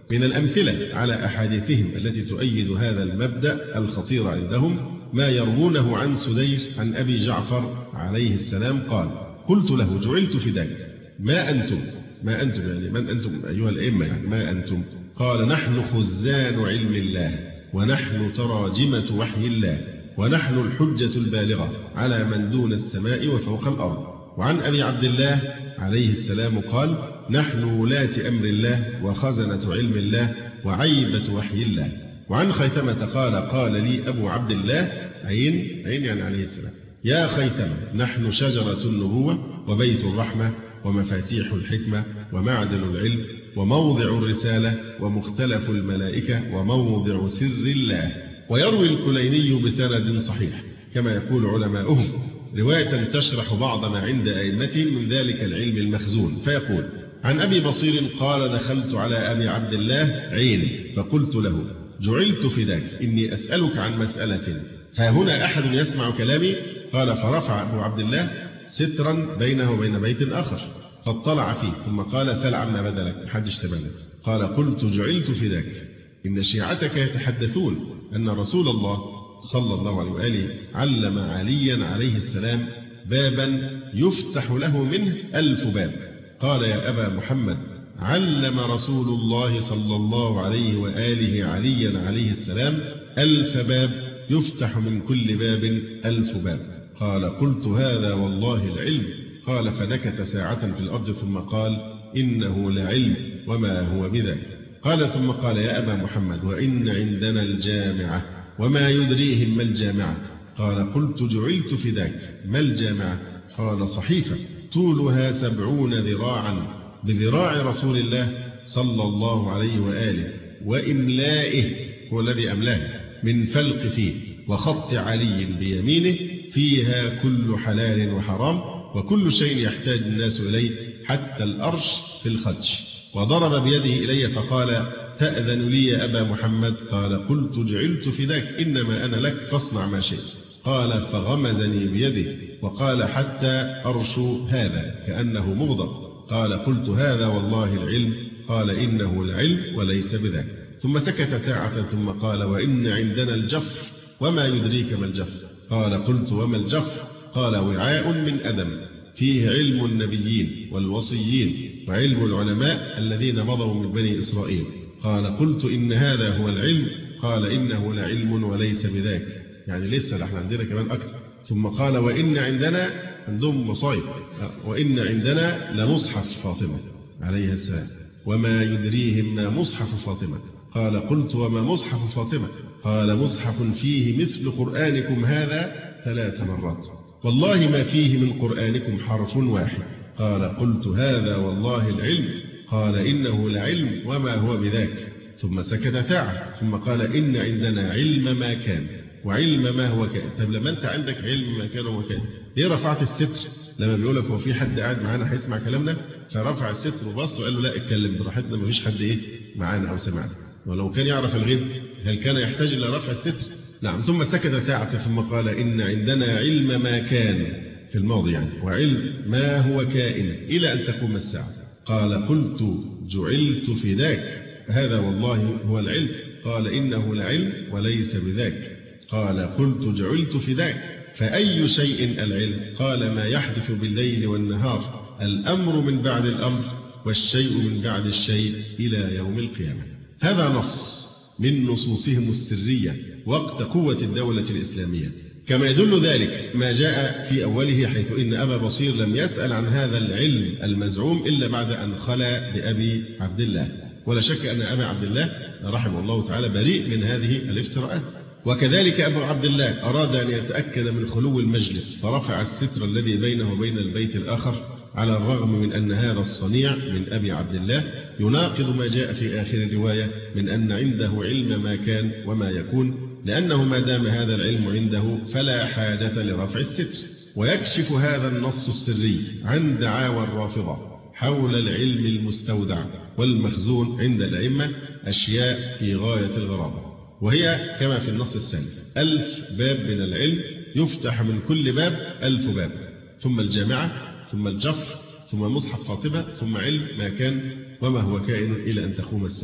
من الأمثلة على أحاديثهم التي تؤيد هذا المبدأ الخطير عندهم ما يروونه عن سدير عن أبي جعفر عليه السلام قال: قلت له: جعلت فداك، ما أنتم يعني من أنتم أيها الأئمة، يعني ما أنتم؟ قال: نحن خزان علم الله، ونحن تراجمة وحي الله، ونحن الحجة البالغة على من دون السماء وفوق الأرض. وعن أبي عبد الله عليه السلام قال: نحن ولاة أمر الله، وخزنة علم الله، وعيبة وحي الله. وعن خيثمة قال: قال لي أبو عبد الله عين يعني عليه السلام: يا خيثمة، نحن شجرة النبوة، وبيت الرحمة، ومفاتيح الحكمة، ومعدن العلم، وموضع الرسالة، ومختلف الملائكة، وموضع سر الله. ويروي الكليني بسند صحيح كما يقول علماؤهم رواية تشرح بعض ما عند أئمتهم من ذلك العلم المخزون، فيقول: عن أبي بصير قال: دخلت على أبي عبد الله عين فقلت له: جعلت فداك، إني أسألك عن مسألة، ها هنا أحد يسمع كلامي؟ قال: فرفع أبو عبد الله سترا بينه وبين بيت آخر فاطلع فيه، ثم قال: سل عما بدا لك، محدش تبنى. قال: قلت: جعلت فداك، إن شيعتك يتحدثون أن رسول الله صلى الله عليه وآله علم عليا عليه السلام بابا يفتح له منه 1000 باب. قال: يا أبا محمد، علم رسول الله صلى الله عليه وآله عليا عليه السلام 1000 باب يفتح من كل باب 1000 باب. قال: قلت: هذا والله العلم. قال: فنكت ساعة في الأرض ثم قال: إنه لعلم وما هو بذاك. قال: ثم قال: يا أبا محمد، وإن عندنا الجامعة، وما يدريهم ما الجامعة؟ قال: قلت: جعلت فداك، ما الجامعة؟ قال: صحيفة طولها 70 ذراعا بذراع رسول الله صلى الله عليه وآله، وإملائه، هو الذي أملاه، من فلق فيه، وخط علي بيمينه، فيها كل حلال وحرام، وكل شيء يحتاج الناس إليه، حتى الأرش في الخدش. وضرب بيده إلي فقال: تأذن لي يا أبا محمد؟ قال: قلت: جعلت فداك، إنما أنا لك، فاصنع ما شئت. قال: فغمزني بيده وقال: حتى أرش هذا، كأنه مغضب. قال: قلت: هذا والله العلم. قال: إنه العلم وليس بذاك. ثم سكت ساعة ثم قال: وإن عندنا الجفر، وما يدريك ما الجفر؟ قال: قلت: وما الجفر؟ قال: وعاء من أدم، فيه علم النبيين والوصيين، وعلم العلماء الذين مضوا من بني إسرائيل. قال: قلت: إن هذا هو العلم. قال: إنه لعلم وليس بذاك، يعني لسه احنا عندنا كمان أكثر. ثم قال: وإن عندنا، عندهم مصايب، وإن عندنا لمصحف فاطمة عليه السلام، وما يدريهم ما مصحف فاطمة. قال: قلت: وما مصحف فاطمة؟ قال: مصحف فيه مثل قرآنكم هذا 3 مرات، والله ما فيه من قرآنكم حرف واحد. قال: قلت: هذا والله العلم. قال: إنه لعلم وما هو بذاك. ثم سكت ساعة ثم قال: إن عندنا علم ما كان وعلم ما هو كان. طب لما أنت عندك علم ما كان وما كان، ليه رفعت الستر؟ لما بيقول لك هو في حد قاعد معانا هيسمع كلامنا؟ فرفع الستر وبص وقال له: لا، اتكلم براحتنا، ما فيش حد معانا أو سمعنا. ولو كان يعرف الغيب هل كان يحتاج إلى رفع الستر؟ نعم. ثم سكت ساعة ثم قال: إن عندنا علم ما كان، في الماضي يعني، وعلم ما هو كائن إلى أن تقوم الساعة. قال: قلت: جعلت فداك، هذا والله هو العلم. قال: إنه لعلم وليس بذاك. قال: قلت: جعلت فداك، فأي شيء العلم؟ قال: ما يحدث بالليل والنهار، الأمر من بعد الأمر، والشيء من بعد الشيء، إلى يوم القيامة. هذا نص من نصوصهم السرية وقت قوة الدولة الإسلامية، كما يدل ذلك ما جاء في أوله، حيث إن أبا بصير لم يسأل عن هذا العلم المزعوم إلا بعد أن خلا بأبي عبد الله. ولا شك أن أبا عبد الله رحمه الله تعالى بريء من هذه الافتراءات. وكذلك أبو عبد الله أراد أن يتأكد من خلو المجلس، فرفع الستر الذي بينه وبين البيت الآخر، على الرغم من أن هذا الصنيع من أبي عبد الله يناقض ما جاء في آخر الرواية من أن عنده علم ما كان وما يكون، لأنه ما دام هذا العلم عنده فلا حاجة لرفع الستر. ويكشف هذا النص السري عن دعاوى الرافضة حول العلم المستودع والمخزون عند الأئمة أشياء في غاية الغرابة، وهي كما في النص السالف: 1000 باب من العلم يفتح من كل باب 1000 باب، ثم الجامعة، ثم الجفر، ثم مصحف فاطمة، ثم علم ما كان وما هو كائن إلى أن تقوم الساعة.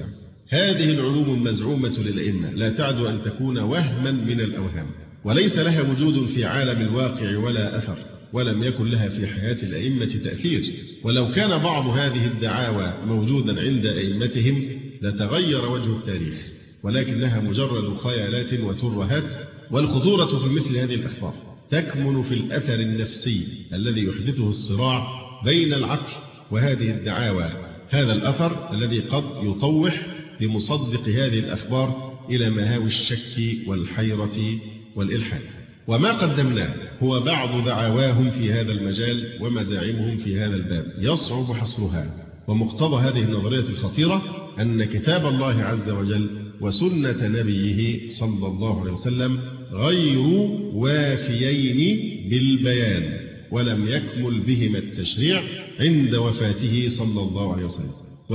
هذه العلوم المزعومة للأئمة لا تعد أن تكون وهما من الأوهام، وليس لها وجود في عالم الواقع ولا أثر، ولم يكن لها في حياة الأئمة تأثير. ولو كان بعض هذه الدعاوى موجودا عند أئمتهم لتغير وجه التاريخ، ولكنها مجرد خيالات وترهات. والخطورة في مثل هذه الأخبار تكمن في الأثر النفسي الذي يحدثه الصراع بين العقل وهذه الدعاوى، هذا الأثر الذي قد يطوح بمصدق هذه الأخبار إلى مهاوي الشك والحيرة والإلحاد. وما قدمناه هو بعض دعواهم في هذا المجال ومزاعمهم في هذا الباب يصعب حصرها. ومقتضى هذه النظرية الخطيرة أن كتاب الله عز وجل وسنة نبيه صلى الله عليه وسلم غير وافيين بالبيان، ولم يكمل بهما التشريع عند وفاته صلى الله عليه وسلم.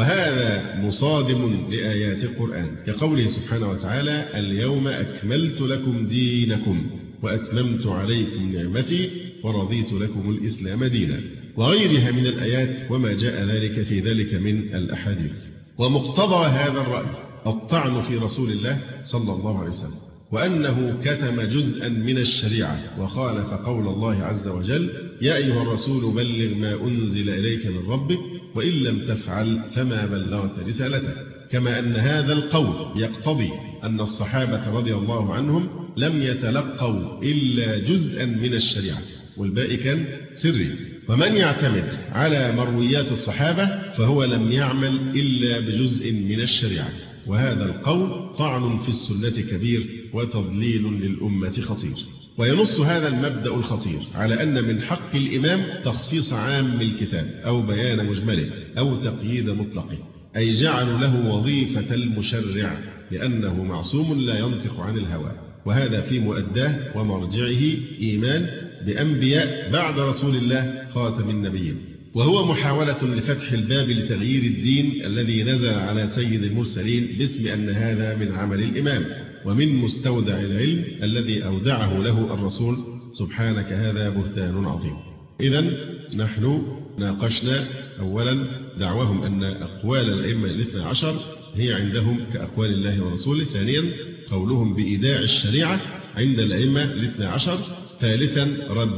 وهذا مصادم لآيات القرآن كقوله سبحانه وتعالى: اليوم أكملت لكم دينكم وأتممت عليكم نعمتي ورضيت لكم الإسلام دينا، وغيرها من الآيات وما جاء ذلك في ذلك من الأحاديث. ومقتضى هذا الرأي الطعن في رسول الله صلى الله عليه وسلم، وأنه كتم جزءا من الشريعة وخالف قول الله عز وجل: يا أيها الرسول بلغ ما أنزل إليك من ربك وإن لم تفعل فما بلغت رسالته. كما أن هذا القول يقتضي أن الصحابة رضي الله عنهم لم يتلقوا إلا جزءا من الشريعة والباقي كان سري. ومن يعتمد على مرويات الصحابة فهو لم يعمل إلا بجزء من الشريعة، وهذا القول طعن في السنة كبير وتضليل للأمة خطير. وينص هذا المبدأ الخطير على أن من حق الإمام تخصيص عام الكتاب أو بيان مجمله أو تقييد مطلقه، أي جعل له وظيفة المشرع لأنه معصوم لا ينطق عن الهوى. وهذا في مؤداه ومرجعه إيمان بأنبياء بعد رسول الله خاتم النبيين، وهو محاولة لفتح الباب لتغيير الدين الذي نزل على سيد المرسلين باسم أن هذا من عمل الإمام ومن مستودع العلم الذي أودعه له الرسول. سبحانك هذا بهتان عظيم. إذن نحن ناقشنا أولا دعوهم أن أقوال الأئمة الاثنى عشر هي عندهم كأقوال الله ورسوله. ثانيا قولهم بإيداع الشريعة عند الأئمة الاثنى عشر. ثالثا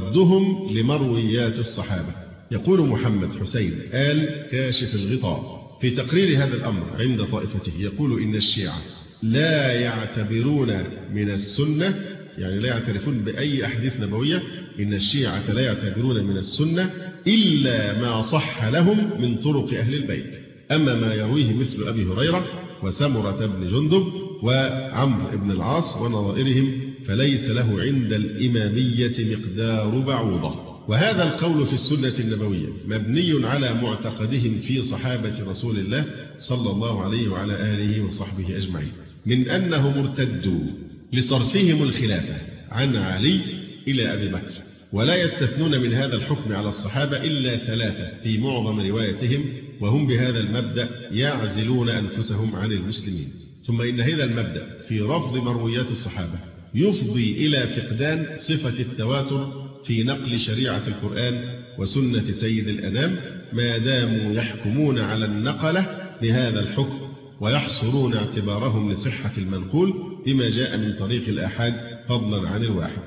ردهم لمرويات الصحابة. يقول محمد حسين آل كاشف الغطاء في تقرير هذا الأمر عند طائفته، يقول إن الشيعة لا يعتبرون من السنة، يعني لا يعترفون بأي أحاديث نبوية، إن الشيعة لا يعتبرون من السنة إلا ما صح لهم من طرق أهل البيت، أما ما يرويه مثل أبي هريرة وسمرة بن جندب وعمرو بن العاص ونظائرهم فليس له عند الإمامية مقدار بعوضة. وهذا القول في السنة النبوية مبني على معتقدهم في صحابة رسول الله صلى الله عليه وعلى آله وصحبه أجمعين من أنهم ارتدوا لصرفهم الخلافة عن علي إلى أبي بكر، ولا يستثنون من هذا الحكم على الصحابة إلا ثلاثة في معظم روايتهم، وهم بهذا المبدأ يعزلون أنفسهم عن المسلمين. ثم إن هذا المبدأ في رفض مرويات الصحابة يفضي إلى فقدان صفة التواتر في نقل شريعة القرآن وسنة سيد الأنام، ما داموا يحكمون على النقلة بهذا الحكم ويحصرون اعتبارهم لصحة المنقول بما جاء من طريق الآحاد فضلا عن الواحد،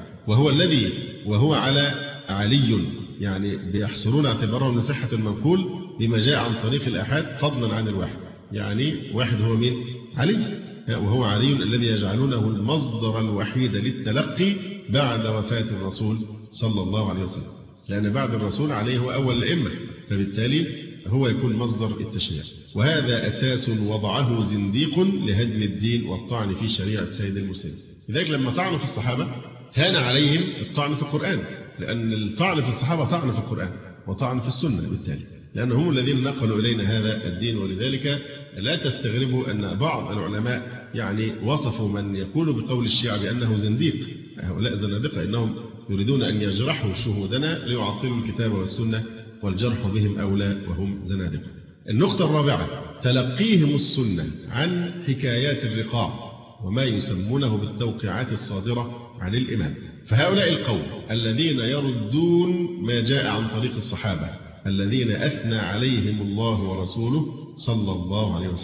وهو على علي، يعني بيحصرون اعتبارهم لصحة المنقول بما جاء عن طريق الآحاد فضلا عن الواحد. يعني واحد هو مين؟ علي، وهو علي الذي يجعلونه المصدر الوحيد للتلقي بعد وفاة الرسول صلى الله عليه وسلم، لأن بعد الرسول عليه هو أول الأئمة، فبالتالي هو يكون مصدر التشريع. وهذا أساس وضعه زنديق لهدم الدين والطعن في شريعة سيد المرسلين. لذلك لما طعنوا في الصحابة كان عليهم الطعن في القرآن، لأن الطعن في الصحابة طعن في القرآن وطعن في السنة بالتالي، لأنهم الذين نقلوا إلينا هذا الدين. ولذلك لا تستغربوا أن بعض العلماء يعني وصفوا من يقول بقول الشيعة بأنه زنديق. هؤلاء زنادقة إنهم يريدون أن يجرحوا شهودنا ليعطلوا الكتاب والسنة، والجرح بهم أولى وهم زنادقة. النقطة الرابعة تلقيهم السنة عن حكايات الرقاع وما يسمونه بالتوقيعات الصادرة عن الإمام. فهؤلاء القوم الذين يردون ما جاء عن طريق الصحابة الذين أثنى عليهم الله ورسوله صلى الله عليه وسلم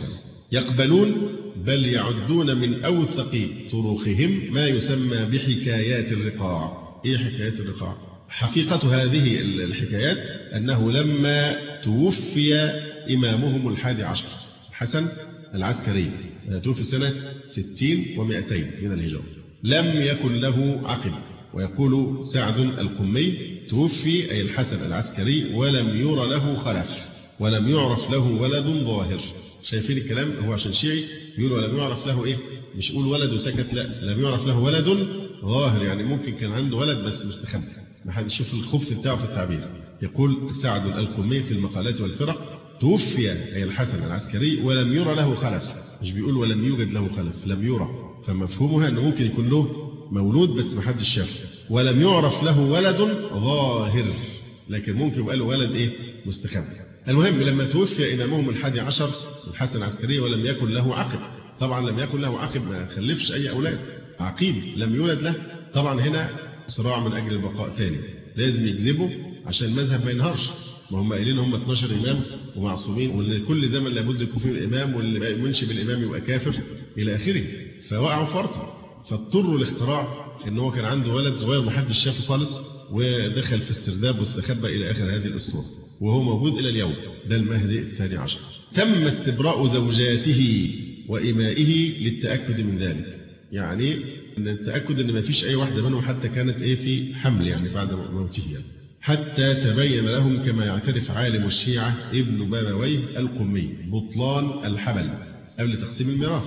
يقبلون بل يعدون من أوثق طرقهم ما يسمى بحكايات الرقاع. إيه حكايات الرقاع؟ حقيقة هذه الحكايات أنه لما توفي إمامهم 11 الحسن العسكري، توفي سنة 60 و200 من الهجرة، لم يكن له عقب. ويقول سعد القمي توفي أي الحسن العسكري ولم ير له خلف ولم يعرف له ولد ظاهر. شايفين الكلام؟ هو عشان شيعي يقول ولم يعرف له إيه؟ مش يقول ولد وسكت، لا، لم يعرف له ولد ظاهر، يعني ممكن كان عنده ولد بس مستخبي، ما حد يشوف الخبث بتاعه في التعبير. يقول سعد القمي في المقالات والفرق توفي أي الحسن العسكري ولم ير له خلف، مش بيقول ولم يوجد له خلف، لم يرى، فمفهومها أنه ممكن يكون له مولود بس ما حدش شافه. ولم يعرف له ولد ظاهر، لكن ممكن يبقى له ولد إيه؟ مستخبي. المهم لما توفي إمامهم 11 الحسن العسكري ولم يكن له عقب، طبعا لم يكن له عقب ما خلفش أي أولاد، عقيم لم يولد له. طبعا هنا صراع من أجل البقاء تاني، لازم يجذبوا عشان المذهب ما ينهارش. ما هم قايلين هم 12 إمام ومعصومين، وإن كل زمن لابد يكون فيه الإمام، واللي ما يؤمنش بالإمام يبقى كافر إلى آخره، فوقعوا فرطا. فاضطروا لاختراع إن هو كان عنده ولد صغير ما حدش شافه خالص، ودخل في السرداب واستخبى إلى آخر هذه الأسطورة، وهو موجود إلى اليوم، ده المهدي 12. تم استبراء زوجاته وإمائه للتأكد من ذلك، يعني أن التأكد أن ما فيش أي واحدة منهم حتى كانت في حمل، يعني بعد موته يعني. حتى تبين لهم كما يعترف عالم الشيعة ابن بابويه القمي بطلان الحبل قبل تقسيم الميراث،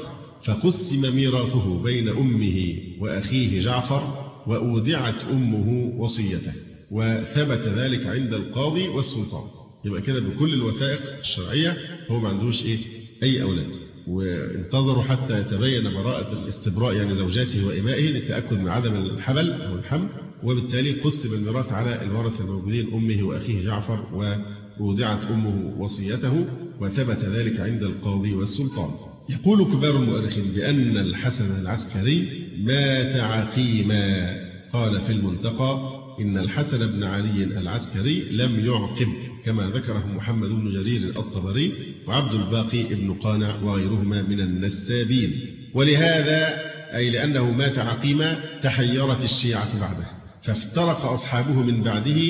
فقسم ميراثه بين أمه وأخيه جعفر، وأودعت أمه وصيته، وثبت ذلك عند القاضي والسلطان. يبقى كده بكل الوثائق الشرعية هو ما عندوش أي أولاد، وانتظروا حتى يتبين براءة الاستبراء، يعني زوجاته وإمائه، للتأكد من عدم الحبل أو الحمل، وبالتالي قسم الميراث على الورثة الموجودين أمه وأخيه جعفر، ووضعت أمه وصيته، وثبت ذلك عند القاضي والسلطان. يقول كبار المؤرخين بأن الحسن العسكري مات عقيما. قال في المنتقى إن الحسن بن علي العسكري لم يعقب، كما ذكره محمد بن جرير الطبري وعبد الباقي بن قانع وغيرهما من النسابين. ولهذا أي لأنه مات عقيما تحيرت الشيعة بعده، فافترق أصحابه من بعده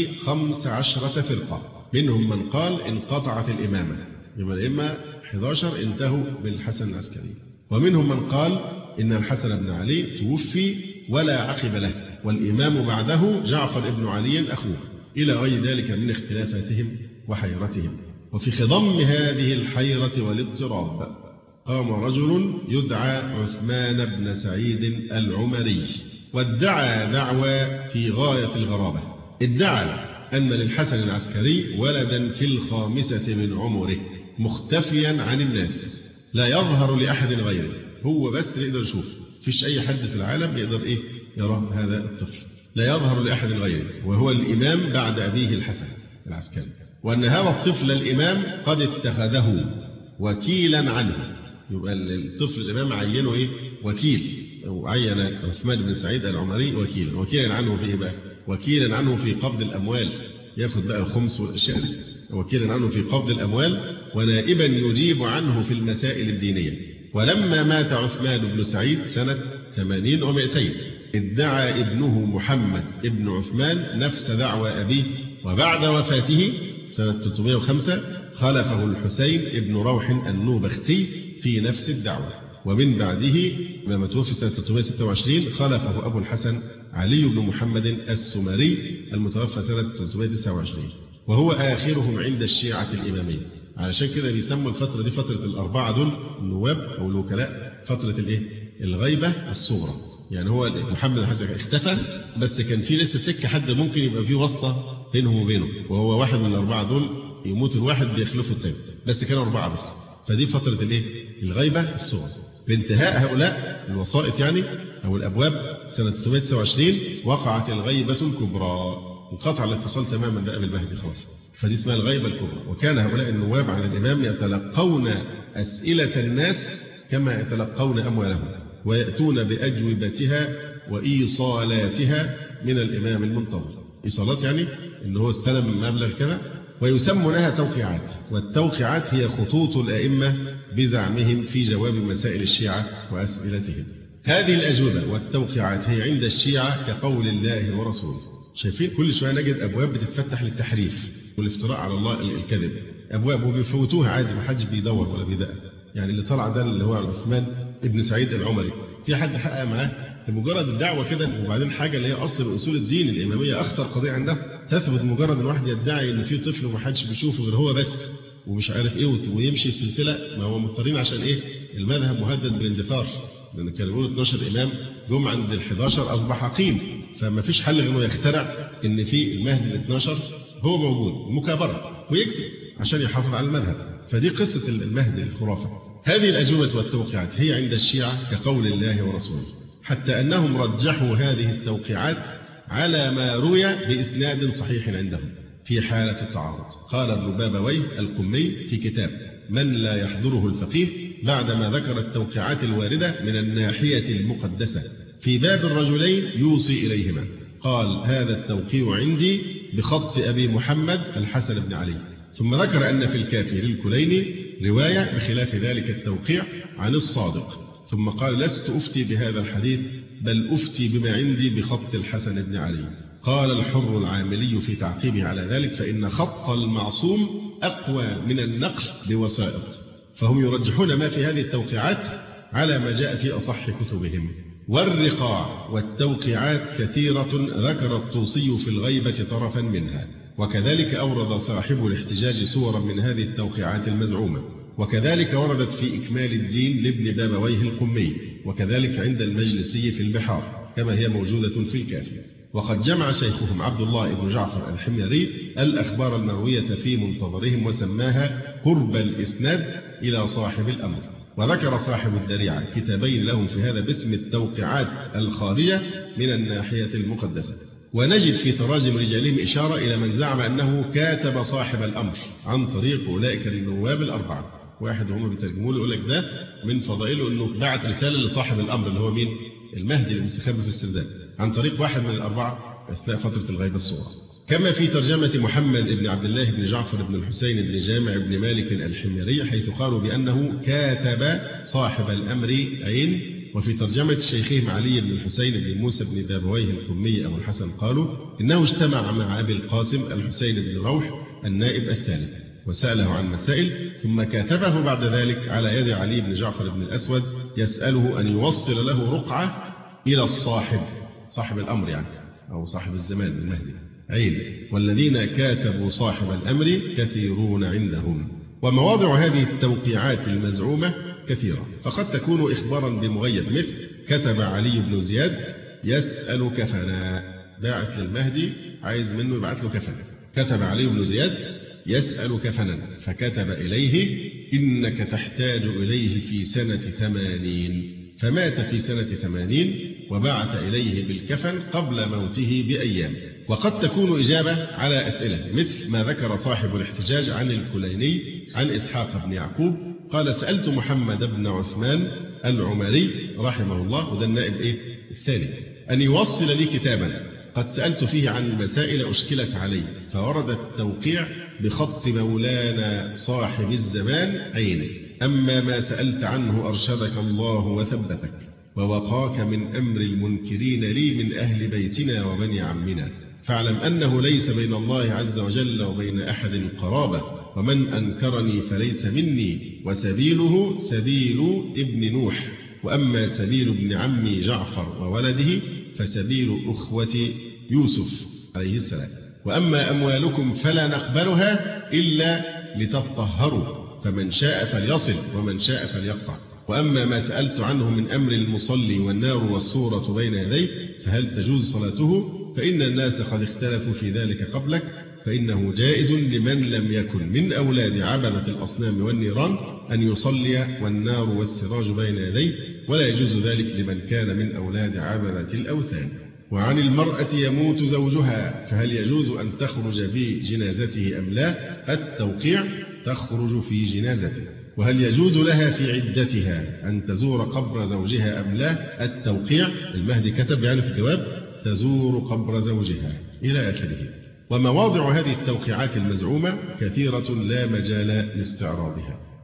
15 فرقة، منهم من قال انقطعت الإمامة، يبقى الإمة 11 انتهوا بالحسن العسكري، ومنهم من قال إن الحسن بن علي توفي ولا عقب له، والإمام بعده جعفر بن علي أخوه، إلى غير ذلك من اختلافاتهم وحيرتهم. وفي خضم هذه الحيرة والاضطراب قام رجل يدعى عثمان بن سعيد العمري، وادعى دعوى في غاية الغرابة. ادعى أن للحسن العسكري ولدا في 5 من عمره مختفيا عن الناس، لا يظهر لأحد غيره، هو بس يقدر يشوف، فيش أي حد في العالم يقدر يرى هذا الطفل، لا يظهر لأحد غيره، وهو الإمام بعد أبيه الحسن العسكري، وأن هذا الطفل الإمام قد اتخذه وكيلا عنه. يبقى الطفل الإمام عينه وكيل، وعين عثمان بن سعيد العمري وكيلا عنه في بقى؟ وكيلا عنه في قبض الأموال، ياخذ بقى الخمس والأشياء، وكيلا عنه في قبض الأموال، ونائبا يجيب عنه في المسائل الدينية. ولما مات عثمان بن سعيد سنة 80 و200 ادعى ابنه محمد ابن عثمان نفس دعوى أبيه، وبعد وفاته سنة 305 خلفه الحسين ابن روح النوبختي في نفس الدعوة، ومن بعده لما توفي سنة 326 خلفه أبو الحسن علي بن محمد السمري المتوفى سنة 329، وهو آخرهم عند الشيعة الإمامية. علشان كده بيسموا الفترة دي فترة الأربعة دول النواب أو الوكلاء، فترة الغيبة الصغرى. يعني هو محمد الحسن اختفى، بس كان في لسه سكة حد ممكن يبقى فيه واسطة بينهم وبينه، وهو واحد من الأربعة دول، يموت الواحد بيخلفه الثاني، بس كانوا 4 بس. فدي فترة الغيبة الصغرى. بانتهاء هؤلاء الوسائط يعني أو الأبواب سنة 329 وقعت الغيبة الكبرى، انقطع الاتصال تماما بقى بالمهدي خلاص، فدي اسمها الغيبة الكبرى. وكان هؤلاء النواب عن الإمام يتلقون أسئلة الناس كما يتلقون أموالهم، ويأتون بأجوبتها وإيصالاتها من الإمام المنتظر. إيصالات يعني إن هو استلم مبلغ كذا، ويسمونها توقيعات، والتوقيعات هي خطوط الأئمة بزعمهم في جواب مسائل الشيعة وأسئلتهم. هذه الأجوبة والتوقيعات هي عند الشيعة كقول الله ورسوله. شايفين كل شوية نجد أبواب بتتفتح للتحريف والافتراء على الله الكذب، أبواب وبيفوتوها عادي، ما حدش بيدور ولا بيدقق. يعني اللي طلع ده اللي هو عثمان ابن سعيد العمري، في حد حقق معاه؟ لمجرد الدعوة كده. وبعدين حاجة اللي هي أصل من أصول الدين الإمامية، أخطر قضية عندها تثبت مجرد الواحد يدعي إن في طفل وما حدش بيشوفه غير هو بس ومش عارف إيه ويمشي السلسلة. ما هو مضطرين عشان إيه؟ المذهب مهدد بالاندثار، لأن كانوا بيقولوا 12 إمام جم عند ال11 أصبح عقيم، فما فيش حل غير إنه يخترع إن في المهدي ال12 هو موجود مكابرة ويكذب عشان يحافظ على المذهب. فدي قصة المهدي الخرافة. هذه الأجوبة والتوقيعات هي عند الشيعة كقول الله ورسوله، حتى أنهم رجحوا هذه التوقيعات على ما روي بإسناد صحيح عندهم في حالة التعارض. قال ابن بابويه القمي في كتاب من لا يحضره الفقيه بعدما ذكر التوقيعات الواردة من الناحية المقدسة في باب الرجلين يوصي إليهما، قال هذا التوقيع عندي بخط أبي محمد الحسن بن علي. ثم ذكر أن في الكافي للكليني رواية بخلاف ذلك التوقيع عن الصادق، ثم قال لست أفتي بهذا الحديث بل أفتي بما عندي بخط الحسن بن علي. قال الحر العاملي في تعقيبه على ذلك فإن خط المعصوم أقوى من النقل بوسائط، فهم يرجحون ما في هذه التوقيعات على ما جاء في أصح كتبهم. والرقاع والتوقيعات كثيرة ذكر الطوسي في الغيبة طرفا منها، وكذلك أورد صاحب الاحتجاج صورا من هذه التوقيعات المزعومة، وكذلك وردت في إكمال الدين لابن بابويه القمي، وكذلك عند المجلسي في البحار كما هي موجودة في الكافي. وقد جمع شيخهم عبد الله بن جعفر الحميري الأخبار المروية في منتظرهم وسماها قرب الإسناد إلى صاحب الأمر. وذكر صاحب الذريعة كتابين لهم في هذا باسم التوقيعات الخارجة من الناحية المقدسة. ونجد في تراجم رجالهم إشارة إلى من زعم أنه كاتب صاحب الأمر عن طريق أولئك النواب الأربعة. واحد هم بيترجموا له يقول لك ده من فضائله أنه بعت رسالة لصاحب الأمر اللي هو مين؟ المهدي المستخبي في السرداب، عن طريق واحد من الأربعة أثناء فترة الغيبة الصغرى. كما في ترجمة محمد بن عبد الله بن جعفر بن الحسين بن جامع بن مالك الحميري حيث قالوا بأنه كاتب صاحب الأمر عين. وفي ترجمة شيخهم علي بن الحسين بن موسى بن بابويه القمي أبو الحسن قالوا إنه اجتمع مع أبي القاسم الحسين بن روح النائب الثالث وسأله عن مسائل، ثم كاتبه بعد ذلك على يد علي بن جعفر بن الأسود يسأله أن يوصل له رقعة إلى الصاحب، صاحب الأمر يعني أو صاحب الزمان المهدي عين، والذين كاتبوا صاحب الأمر كثيرون عندهم. ومواضع هذه التوقيعات المزعومة كثيرة، فقد تكون إخبارا بمغيب، مثل كتب علي بن زياد يسأل كفنا، باعت للمهدي عايز منه يبعث له كفن. كتب علي بن زياد يسأل كفنا فكتب إليه إنك تحتاج إليه في سنة 80، فمات في سنة 80 وبعث إليه بالكفن قبل موته بأيام. وقد تكون إجابة على أسئلة مثل ما ذكر صاحب الاحتجاج عن الكليني عن إسحاق بن يعقوب قال سألت محمد بن عثمان العمري رحمه الله، وده النائب الثاني، أن يوصل لي كتابا قد سألت فيه عن مسائل أشكلت علي، فورد التوقيع بخط مولانا صاحب الزمان عين. أما ما سألت عنه أرشدك الله وثبتك ووقاك من أمر المنكرين لي من أهل بيتنا وبني عمنا، فاعلم أنه ليس بين الله عز وجل وبين أحد قرابة، ومن أنكرني فليس مني، وسبيله سبيل ابن نوح، وأما سبيل ابن عمي جعفر وولده فسبيل أخوة يوسف عليه السلام، وأما أموالكم فلا نقبلها إلا لتطهروا، فمن شاء فليصل ومن شاء فليقطع. وأما ما سألت عنه من أمر المصلي والنار والصورة بين يديه فهل تجوز صلاته، فإن الناس قد اختلفوا في ذلك قبلك، فإنه جائز لمن لم يكن من أولاد عبدة الأصنام والنيران أن يصلي والنار والسراج بين يديه، ولا يجوز ذلك لمن كان من أولاد عبدة الأوثان. وعن المرأة يموت زوجها فهل يجوز أن تخرج بجنازته أم لا؟ التوقيع تخرج في جنازته. وهل يجوز لها في عدتها أن تزور قبر زوجها أم لا؟ التوقيع المهدي كتب يعني في الجواب تزور قبر زوجها إلى آخره. ومواضع هذه التوقيعات المزعومة كثيرة لا مجال لاستعراضها.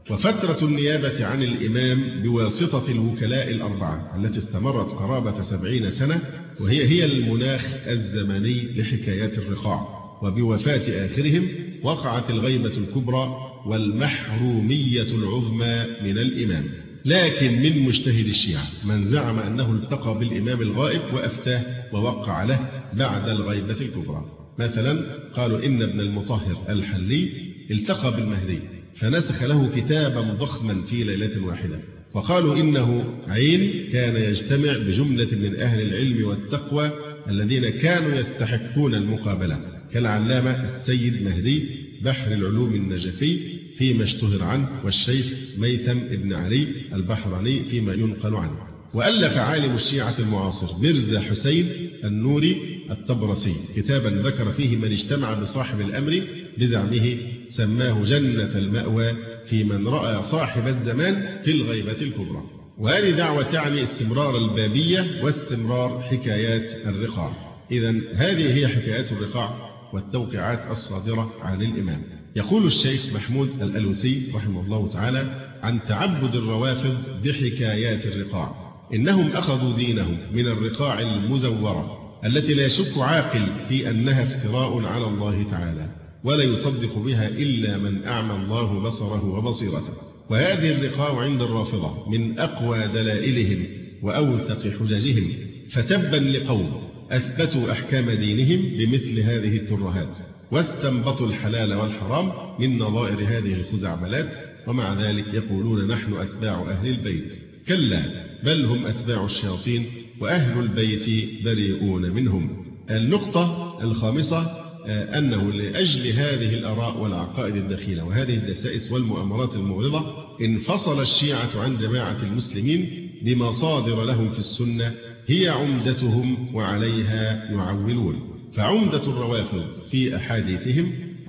وفترة النيابة عن الإمام بواسطة الوكلاء الأربعة التي استمرت قرابة 70 سنة، وهي المناخ الزمني لحكايات الرقاع. وبوفاة آخرهم وقعت الغيبة الكبرى والمحرومية العظمى من الإمام. لكن من مجتهد الشيعة من زعم أنه التقى بالإمام الغائب وأفتاه ووقع له بعد الغيبة الكبرى. مثلا قالوا إن ابن المطهر الحلي التقى بالمهدي فنسخ له كتابا ضخما في ليلة واحدة. وقالوا إنه عين كان يجتمع بجملة من أهل العلم والتقوى الذين كانوا يستحقون المقابلة، كالعلامة السيد مهدي بحر العلوم النجفي فيما اشتهر عنه، والشيخ ميثم ابن علي البحراني فيما ينقل عنه. وألف عالم الشيعة المعاصر مرزا حسين النوري الطبرسي كتابا ذكر فيه من اجتمع بصاحب الأمر بزعمه، سماه جنة المأوى في من رأى صاحب الزمان في الغيبة الكبرى. وهذه دعوة تعني استمرار البابية واستمرار حكايات الرقاع. إذن هذه هي حكايات الرقاع والتوقيعات الصادرة عن الإمام. يقول الشيخ محمود الألوسي رحمه الله تعالى عن تعبد الروافض بحكايات الرقاع: إنهم أخذوا دينهم من الرقاع المزورة التي لا يشك عاقل في أنها افتراء على الله تعالى، ولا يصدق بها إلا من أعمى الله بصره وبصيرته. وهذه الرقاع عند الرافضة من أقوى دلائلهم وأوثق حججهم، فتبا لقوم أثبتوا أحكام دينهم بمثل هذه الترهات، واستنبطوا الحلال والحرام من نظائر هذه الخزعبلات، ومع ذلك يقولون نحن أتباع أهل البيت. كلا، بل هم أتباع الشياطين وأهل البيت بريئون منهم. النقطة الخامسة أنه لأجل هذه الآراء والعقائد الدخيلة وهذه الدسائس والمؤامرات المغرضة انفصل الشيعة عن جماعة المسلمين بمصادر لهم في السنة هي عمدتهم وعليها يعولون. فعمدة الروافض في أحاديثهم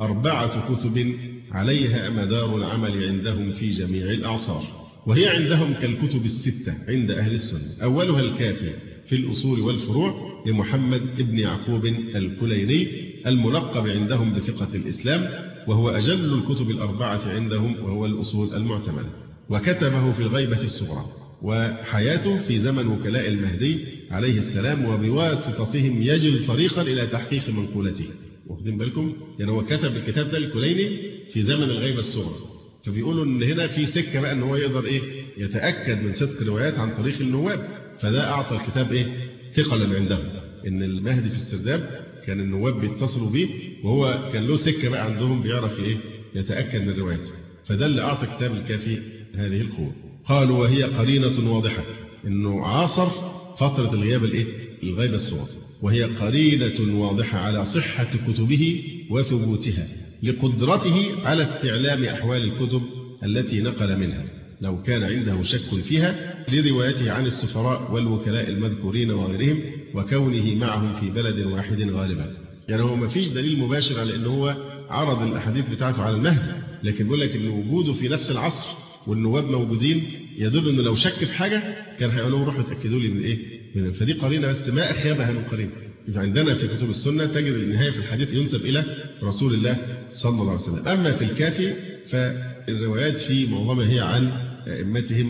4 كتب عليها مدار العمل عندهم في جميع الأعصار، وهي عندهم كالكتب 6 عند أهل السنة. أولها الكافي في الأصول والفروع لمحمد ابن يعقوب الكليني الملقب عندهم بثقة الإسلام، وهو أجل الكتب 4 عندهم، وهو الأصول المعتمدة. وكتبه في الغيبة الصغرى، وحياته في زمن وكلاء المهدي عليه السلام، وبواسطتهم يجد طريقا إلى تحقيق منقولته. واخدين بالكم؟ يعني هو كتب الكتاب ده الكليني في زمن الغيبة الصغرى، فبيقولوا إن هنا في سكة بقى إن هو يقدر يتأكد من صدق الروايات عن طريق النواب. فده أعطى الكتاب ثقلا عندهم، إن المهدي في السرداب كان النواب بيتصلوا بيه، وهو كان له سكة بقى عندهم بيعرف يتأكد من الروايات. فده اللي أعطى كتاب الكافي هذه القوة. قالوا وهي قرينة واضحة إنه عاصر فترة الغياب الغيبة الصغرى، وهي قرينة واضحة على صحة كتبه وثبوتها لقدرته على استعلام أحوال الكتب التي نقل منها لو كان عنده شك فيها، لروايته عن السفراء والوكلاء المذكورين وغيرهم، وكونه معهم في بلد واحد غالبا. يعني هو ما فيش دليل مباشر على أنه هو عرض الأحاديث بتاعته على المهدي، لكن بيقول لك أن وجوده في نفس العصر والنواب موجودين يدل أنه لو شك في حاجة كان هيقولوا روحوا اتأكدوا لي من فدي قرينة، بس ما أخيبها من قرينة. عندنا في كتب السنة تجد النهاية في الحديث ينسب إلى رسول الله صلى الله عليه وسلم. أما في الكافي فالروايات في معظمها هي عن أئمتهم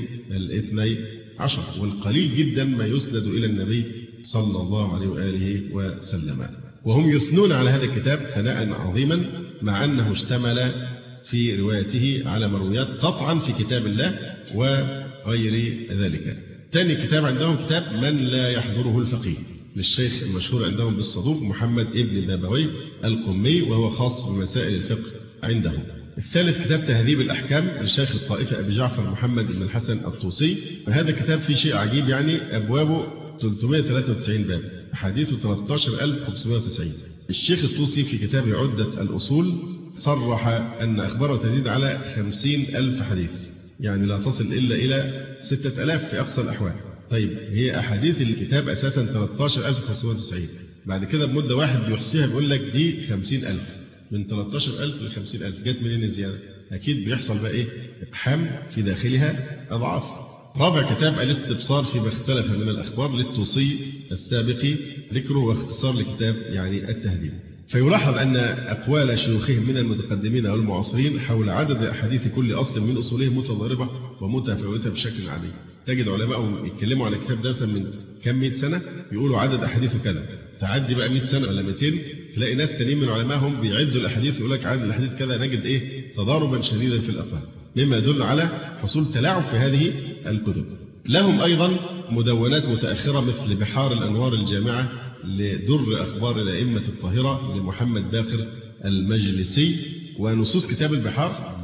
12، والقليل جدا ما يسند إلى النبي صلى الله عليه وآله وسلم. وهم يثنون على هذا الكتاب ثناء عظيما، مع أنه اشتمل في روايته على مرويات قطعا في كتاب الله وغير ذلك. ثاني كتاب عندهم كتاب من لا يحضره الفقيه للشيخ المشهور عندهم بالصدوق محمد ابن بابوي القمي، وهو خاص بمسائل الفقه عندهم. الثالث كتاب تهذيب الأحكام للشيخ الطائفة أبي جعفر محمد بن الحسن الطوسي. فهذا كتاب فيه شيء عجيب، يعني أبوابه 393 باب، أحاديثه 13590. الشيخ الطوسي في كتابه عدة الأصول صرح أن أخباره تزيد على 50,000 حديث، يعني لا تصل إلا إلى 6000 في أقصى الأحوال. طيب هي أحاديث الكتاب أساسا 13590، بعد كده بمدة واحد بيحصيها بيقول لك دي 50,000، من 13000 ل 50,000 جت منين الزيادة؟ أكيد بيحصل بقى إقحام في داخلها أضعاف. رابع كتاب الاستبصار فيما اختلف من الأخبار للطوسي السابق ذكره، واختصار لكتاب يعني التهذيب. فيلاحظ أن أقوال شيوخهم من المتقدمين والمعاصرين حول عدد أحاديث كل أصل من أصولهم متضاربة ومتفاوتة بشكل عديد. تجد علماء يتكلموا على كتاب ده من كم 100 سنة يقولوا عدد أحاديثه كذا، تعدي بقى 100 سنة ولا 200 تلاقي ناس تانيين من علمائهم بيعدوا الأحاديث يقول لك عدد الأحاديث كذا، نجد تضاربا شديدا في الأقوال، مما يدل على حصول تلاعب في هذه الكتب. لهم أيضا مدونات متأخرة مثل بحار الأنوار الجامعة لدر أخبار الأئمة الطاهرة لمحمد باقر المجلسي، ونصوص كتاب البحار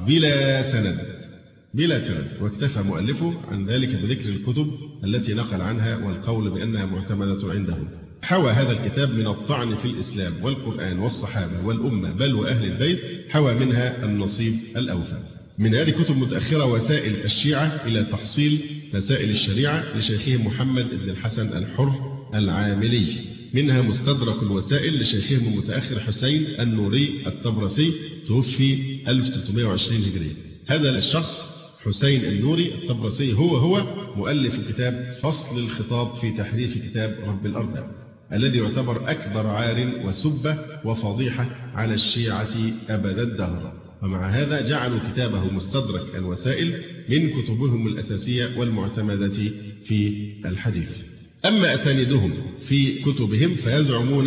بلا سند، واكتفى مؤلفه عن ذلك بذكر الكتب التي نقل عنها والقول بأنها معتمدة عندهم. حوى هذا الكتاب من الطعن في الإسلام والقرآن والصحابة والأمة بل وأهل البيت، حوى منها النصيب الأوفى. من هذه الكتب المتأخرة وسائل الشيعة إلى تحصيل مسائل الشريعة لشيخهم محمد بن الحسن الحر العاملي، منها مستدرك الوسائل لشيخهم المتأخر حسين النوري الطبرسي توفي 1320 هجرية. هذا الشخص حسين النوري الطبرسي هو مؤلف كتاب فصل الخطاب في تحريف كتاب رب الأرباب، الذي يعتبر أكبر عار وسبة وفضيحة على الشيعة أبد الدهر. ومع هذا جعلوا كتابه مستدرك الوسائل من كتبهم الأساسية والمعتمدة في الحديث. أما أساندهم في كتبهم فيزعمون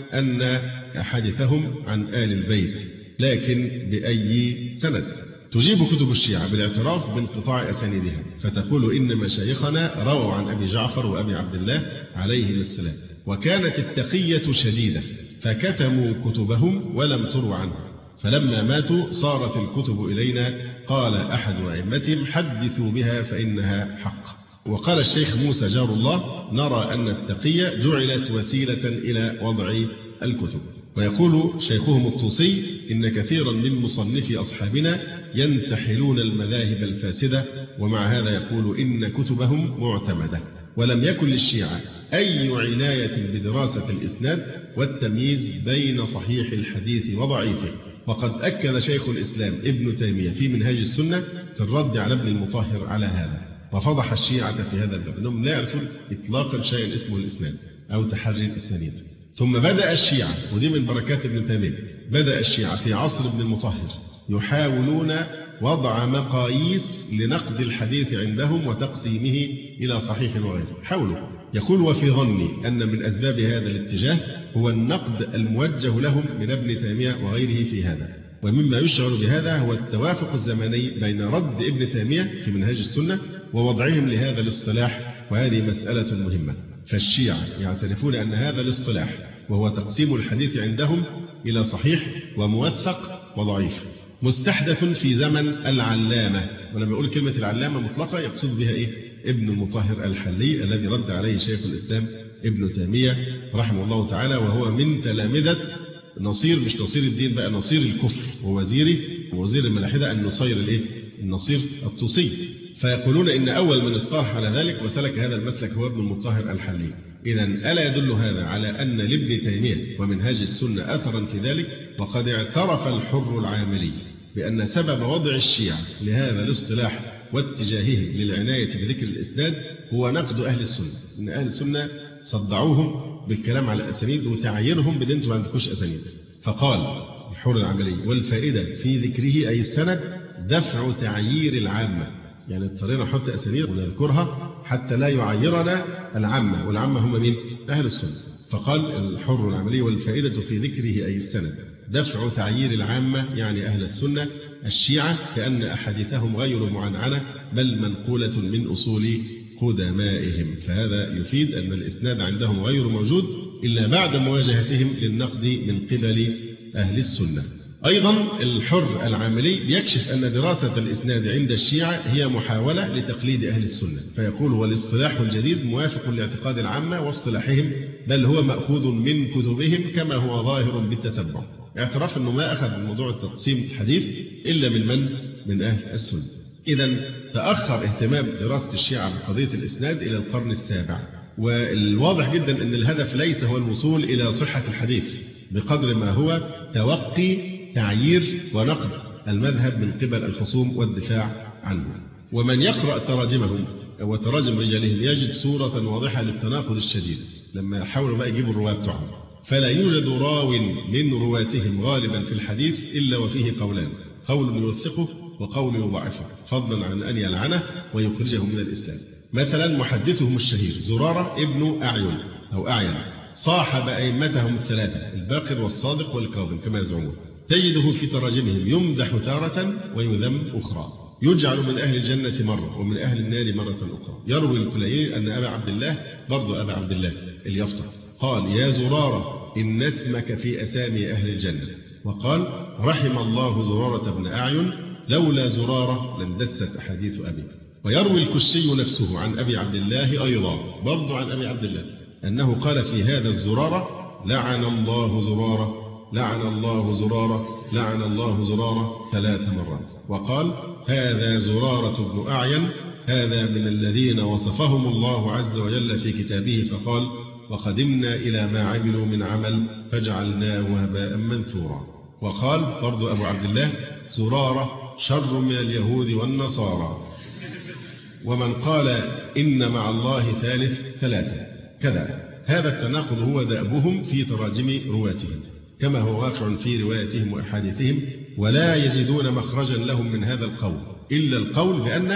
أن حديثهم عن آل البيت، لكن بأي سند؟ تجيب كتب الشيعة بالاعتراف بانقطاع أسانيدها، فتقول إن مشايخنا رووا عن أبي جعفر وأبي عبد الله عليهم السلام، وكانت التقية شديدة فكتموا كتبهم ولم تروا عنهم، فلما ماتوا صارت الكتب إلينا، قال أحد أئمتهم حدثوا بها فإنها حق. وقال الشيخ موسى جار الله نرى أن التقية جعلت وسيلة إلى وضع الكتب. ويقول شيخهم الطوسي إن كثيرا من مصنفي أصحابنا ينتحلون المذاهب الفاسدة، ومع هذا يقول إن كتبهم معتمدة. ولم يكن للشيعة أي عناية بدراسة الإسناد والتمييز بين صحيح الحديث وضعيفه. وقد أكد شيخ الإسلام ابن تيمية في منهاج السنة في الرد على ابن المطهر على هذا، وفضح الشيعة في هذا الباب أنهم لا يعرفون إطلاقا شيئا اسمه الإسناد أو تحري الإسانيد. ثم بدأ الشيعة، ودي من بركات ابن تيمية، بدأ الشيعة في عصر ابن المطهر يحاولون وضع مقاييس لنقد الحديث عندهم وتقسيمه إلى صحيح وغيره. حاولوا، يقول وفي ظني أن من أسباب هذا الاتجاه هو النقد الموجه لهم من ابن تيمية وغيره في هذا. ومما يشعر بهذا هو التوافق الزمني بين رد ابن تيمية في منهاج السنة ووضعهم لهذا الاصطلاح، وهذه مسألة مهمة. فالشيعة يعترفون أن هذا الاصطلاح وهو تقسيم الحديث عندهم إلى صحيح وموثق وضعيف مستحدث في زمن العلامة. ولما يقول كلمة العلامة مطلقة يقصد بها ابن المطهر الحلي الذي رد عليه شيخ الإسلام ابن تيمية رحمه الله تعالى، وهو من تلامذة نصير، مش نصير الدين بقى، نصير الكفر ووزيره ووزير الملاحدة النصير الطوسي. فيقولون إن أول من اصطلح على ذلك وسلك هذا المسلك هو ابن المطهر الحلي. إذن ألا يدل هذا على أن لابن تيمية ومنهاج السنة أثرا في ذلك؟ وقد اعترف الحر العاملي بأن سبب وضع الشيعة لهذا الاصطلاح واتجاههم للعناية بذكر الإسناد هو نقد أهل السنة، إن أهل السنة صدعوهم بالكلام على الأسانيد وتعييرهم بأن أنتم ما عندكوش أسانيد. فقال الحر العاملي والفائدة في ذكره أي السند دفع تعيير العامة، يعني اضطرينا نحط أسانيد ونذكرها حتى لا يعيرنا العامة، والعامة هم مين؟ أهل السنة. فقال الحر العاملي والفائدة في ذكره أي السند دفع تعيير العامة، يعني أهل السنة الشيعة، كأن أحاديثهم غير معنعنة بل منقولة من أصول قدمائهم. فهذا يفيد أن الإسناد عندهم غير موجود إلا بعد مواجهتهم للنقد من قبل أهل السنة. أيضا الحر العاملي يكشف أن دراسة الإسناد عند الشيعة هي محاولة لتقليد أهل السنة، فيقول والاصطلاح الجديد موافق لاعتقاد العامة واصطلاحهم، بل هو مأخوذ من كتبهم كما هو ظاهر بالتتبع. اعتراف أنه ما أخذ موضوع التقسيم الحديث إلا من أهل السنة. إذا تأخر اهتمام دراسة الشيعة بقضية الإسناد إلى القرن السابع، والواضح جدا أن الهدف ليس هو الوصول إلى صحة الحديث بقدر ما هو توقي تعيير ونقد المذهب من قبل الخصوم والدفاع عنه. ومن يقرأ تراجمهم وتراجم رجالهم يجد صورة واضحة للتناقض الشديد لما حاولوا بقى يجيبوا الرواة بتوعهم. فلا يوجد راو من رواتهم غالبا في الحديث إلا وفيه قولان، قول يوثقه وقول يضعفه، فضلا عن أن يلعنه ويخرجه من الإسلام. مثلا محدثهم الشهير زرارة ابن أعين أو أعين صاحب أئمتهم الثلاثة الباقر والصادق والكاظم كما يزعمون، تجده في تراجمهم يمدح تارة ويذم أخرى، يجعل من أهل الجنة مرة ومن أهل النار مرة أخرى. يروي الكليني أن أبا عبد الله برضو أبا عبد الله اليفطر قال يا زرارة إن اسمك في أسامي أهل الجنة، وقال رحم الله زرارة بن أعين لولا زرارة لاندست أحاديث أبي. ويروي الكشي نفسه عن أبي عبد الله أيضا برضو عن أبي عبد الله أنه قال في هذا الزرارة لعن الله زرارة لعن الله زرارة لعن الله زرارة 3 مرات، وقال هذا زرارة بن أعين هذا من الذين وصفهم الله عز وجل في كتابه فقال وقدمنا إلى ما عملوا من عمل فجعلناه هباء منثورا. وقال برضو أبو عبد الله زرارة شر من اليهود والنصارى. ومن قال إن مع الله ثالث 3 كذا. هذا التناقض هو دأبهم في تراجم رواتهم كما هو واقع في روايتهم وأحاديثهم، ولا يجدون مخرجا لهم من هذا القول إلا القول بأن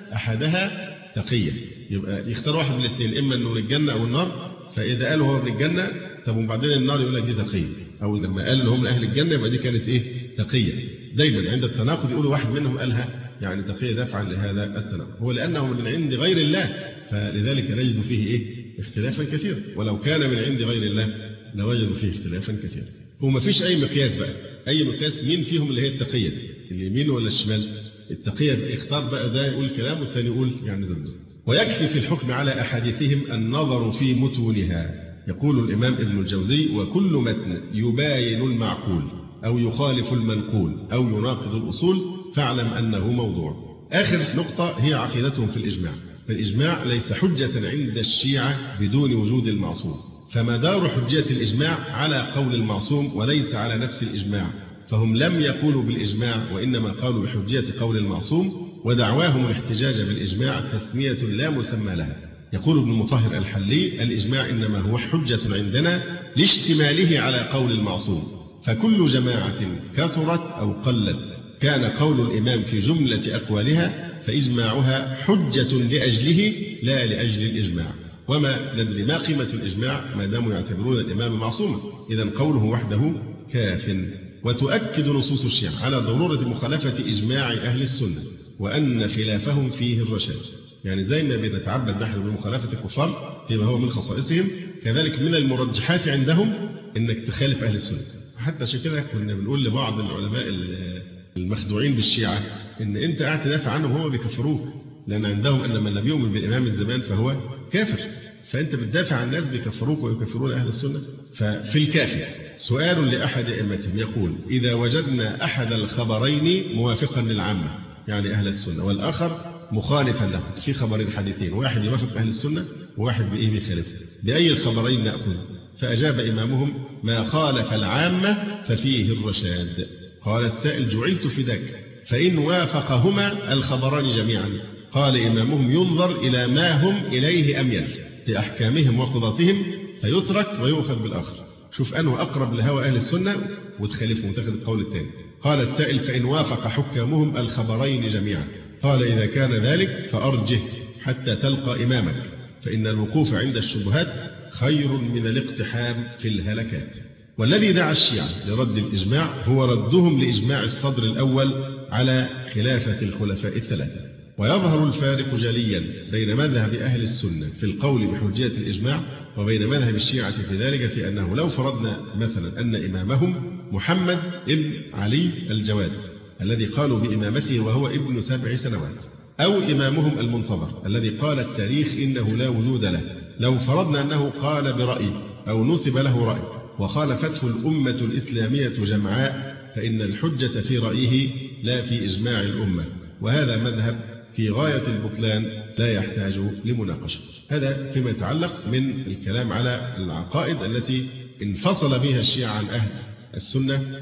أحدها تقية. يبقى يختار واحد من الاثنين، إما أنه للجنة أو النار، فإذا قالوا هو للجنة طب وبعدين النار يقول لك دي تقية، أو لما قال هم أهل الجنة يبقى دي كانت إيه تقية. دايما عند التناقض يقولوا واحد منهم قالها يعني تقية دفعا لهذا التناقض، هو لأنه من عند غير الله فلذلك نجد فيه إيه اختلافا كثيرا، ولو كان من عند غير الله لوجدوا فيه اختلافا كثيرا. وما فيش أي مقياس بقى، أي مقياس مين فيهم اللي هي التقية، اليمين ولا الشمال؟ التقية اختار بقى ده يقول كلام والثاني يقول يعني ضده. ويكفي في الحكم على أحاديثهم النظر في متونها. يقول الإمام ابن الجوزي وكل متن يباين المعقول أو يخالف المنقول أو يناقض الأصول فاعلم أنه موضوع. آخر نقطة هي عقيدتهم في الإجماع. فالإجماع ليس حجة عند الشيعة بدون وجود المعصوم، فمدار حجية الإجماع على قول المعصوم وليس على نفس الإجماع، فهم لم يقولوا بالإجماع وإنما قالوا بحجية قول المعصوم، ودعواهم الاحتجاج بالإجماع تسمية لا مسمى لها. يقول ابن مطهر الحلي الإجماع إنما هو حجة عندنا لاشتماله على قول المعصوم، فكل جماعة كثرت أو قلت كان قول الإمام في جملة أقوالها فإجماعها حجة لأجله لا لأجل الإجماع. وما ندري ما قيمة الإجماع ما داموا يعتبرون الإمام معصوما، إذن قوله وحده كاف. وتؤكد نصوص الشيعة على ضرورة مخالفة إجماع أهل السنة وأن خلافهم فيه الرشاد. يعني زي ما بنتعبد نحن بمخالفة الكفار فيما هو من خصائصهم، كذلك من المرجحات عندهم إنك تخالف أهل السنة. حتى عشان كده كنا بنقول لبعض العلماء المخدوعين بالشيعة إن أنت قاعد تدافع عنهم وهو بيكفروك، لأن عندهم أن من لم يؤمن بالإمام الزمان فهو كافر، فأنت بتدافع عن الناس بيكفروك ويكفرون أهل السنة. ففي الكافي سؤال لأحد أئمتهم يقول إذا وجدنا أحد الخبرين موافقا للعامة يعني أهل السنة والآخر مخالفا له، في خبرين حديثين واحد يوافق أهل السنة وواحد بإيه بيخالفه، بأي الخبرين نأخذ؟ فأجاب إمامهم ما خالف العامة ففيه الرشاد. قال السائل جعلت فداك فإن وافقهما الخبران جميعا. قال إمامهم ينظر إلى ما هم إليه أميل في أحكامهم وقضاتهم فيترك ويؤخذ بالآخر. شوف أنه أقرب لهوى أهل السنة وتخالفه وتاخذ القول الثاني. قال السائل فإن وافق حكامهم الخبرين جميعا. قال إذا كان ذلك فأرجه حتى تلقى إمامك، فإن الوقوف عند الشبهات خير من الاقتحام في الهلكات. والذي دعا الشيعة لرد الإجماع هو ردهم لإجماع الصدر الأول على خلافة الخلفاء الثلاثة. ويظهر الفارق جليا بين مذهب أهل السنة في القول بحجية الإجماع وبين مذهب الشيعة في ذلك، في أنه لو فرضنا مثلا أن إمامهم محمد ابن علي الجواد الذي قالوا بإمامته وهو ابن 7 سنوات، أو إمامهم المنتظر الذي قال التاريخ إنه لا وجود له، لو فرضنا أنه قال برأي أو نسب له رأي وخالفته الأمة الإسلامية جمعاء، فإن الحجة في رأيه لا في إجماع الأمة، وهذا مذهب في غاية البطلان لا يحتاج لمناقشة. هذا فيما يتعلق من الكلام على العقائد التي انفصل بها الشيعة عن أهل السنة،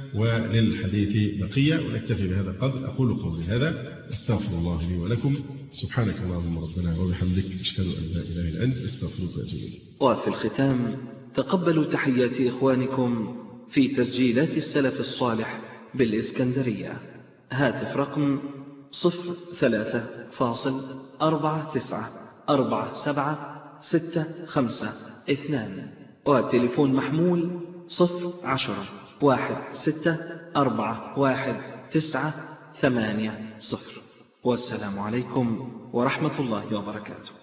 وللحديث بقية ونكتفي بهذا القدر. أقول قولي هذا أستغفر الله لي ولكم، سبحانك اللهم ربنا وبحمدك أشهد أن لا إله إلا أنت أستغفرك وأتوب إليك. وفي الختام تقبلوا تحيات إخوانكم في تسجيلات السلف الصالح بالإسكندرية. هاتف رقم 03-494765، وتليفون محمول 010-16411980. والسلام عليكم ورحمة الله وبركاته.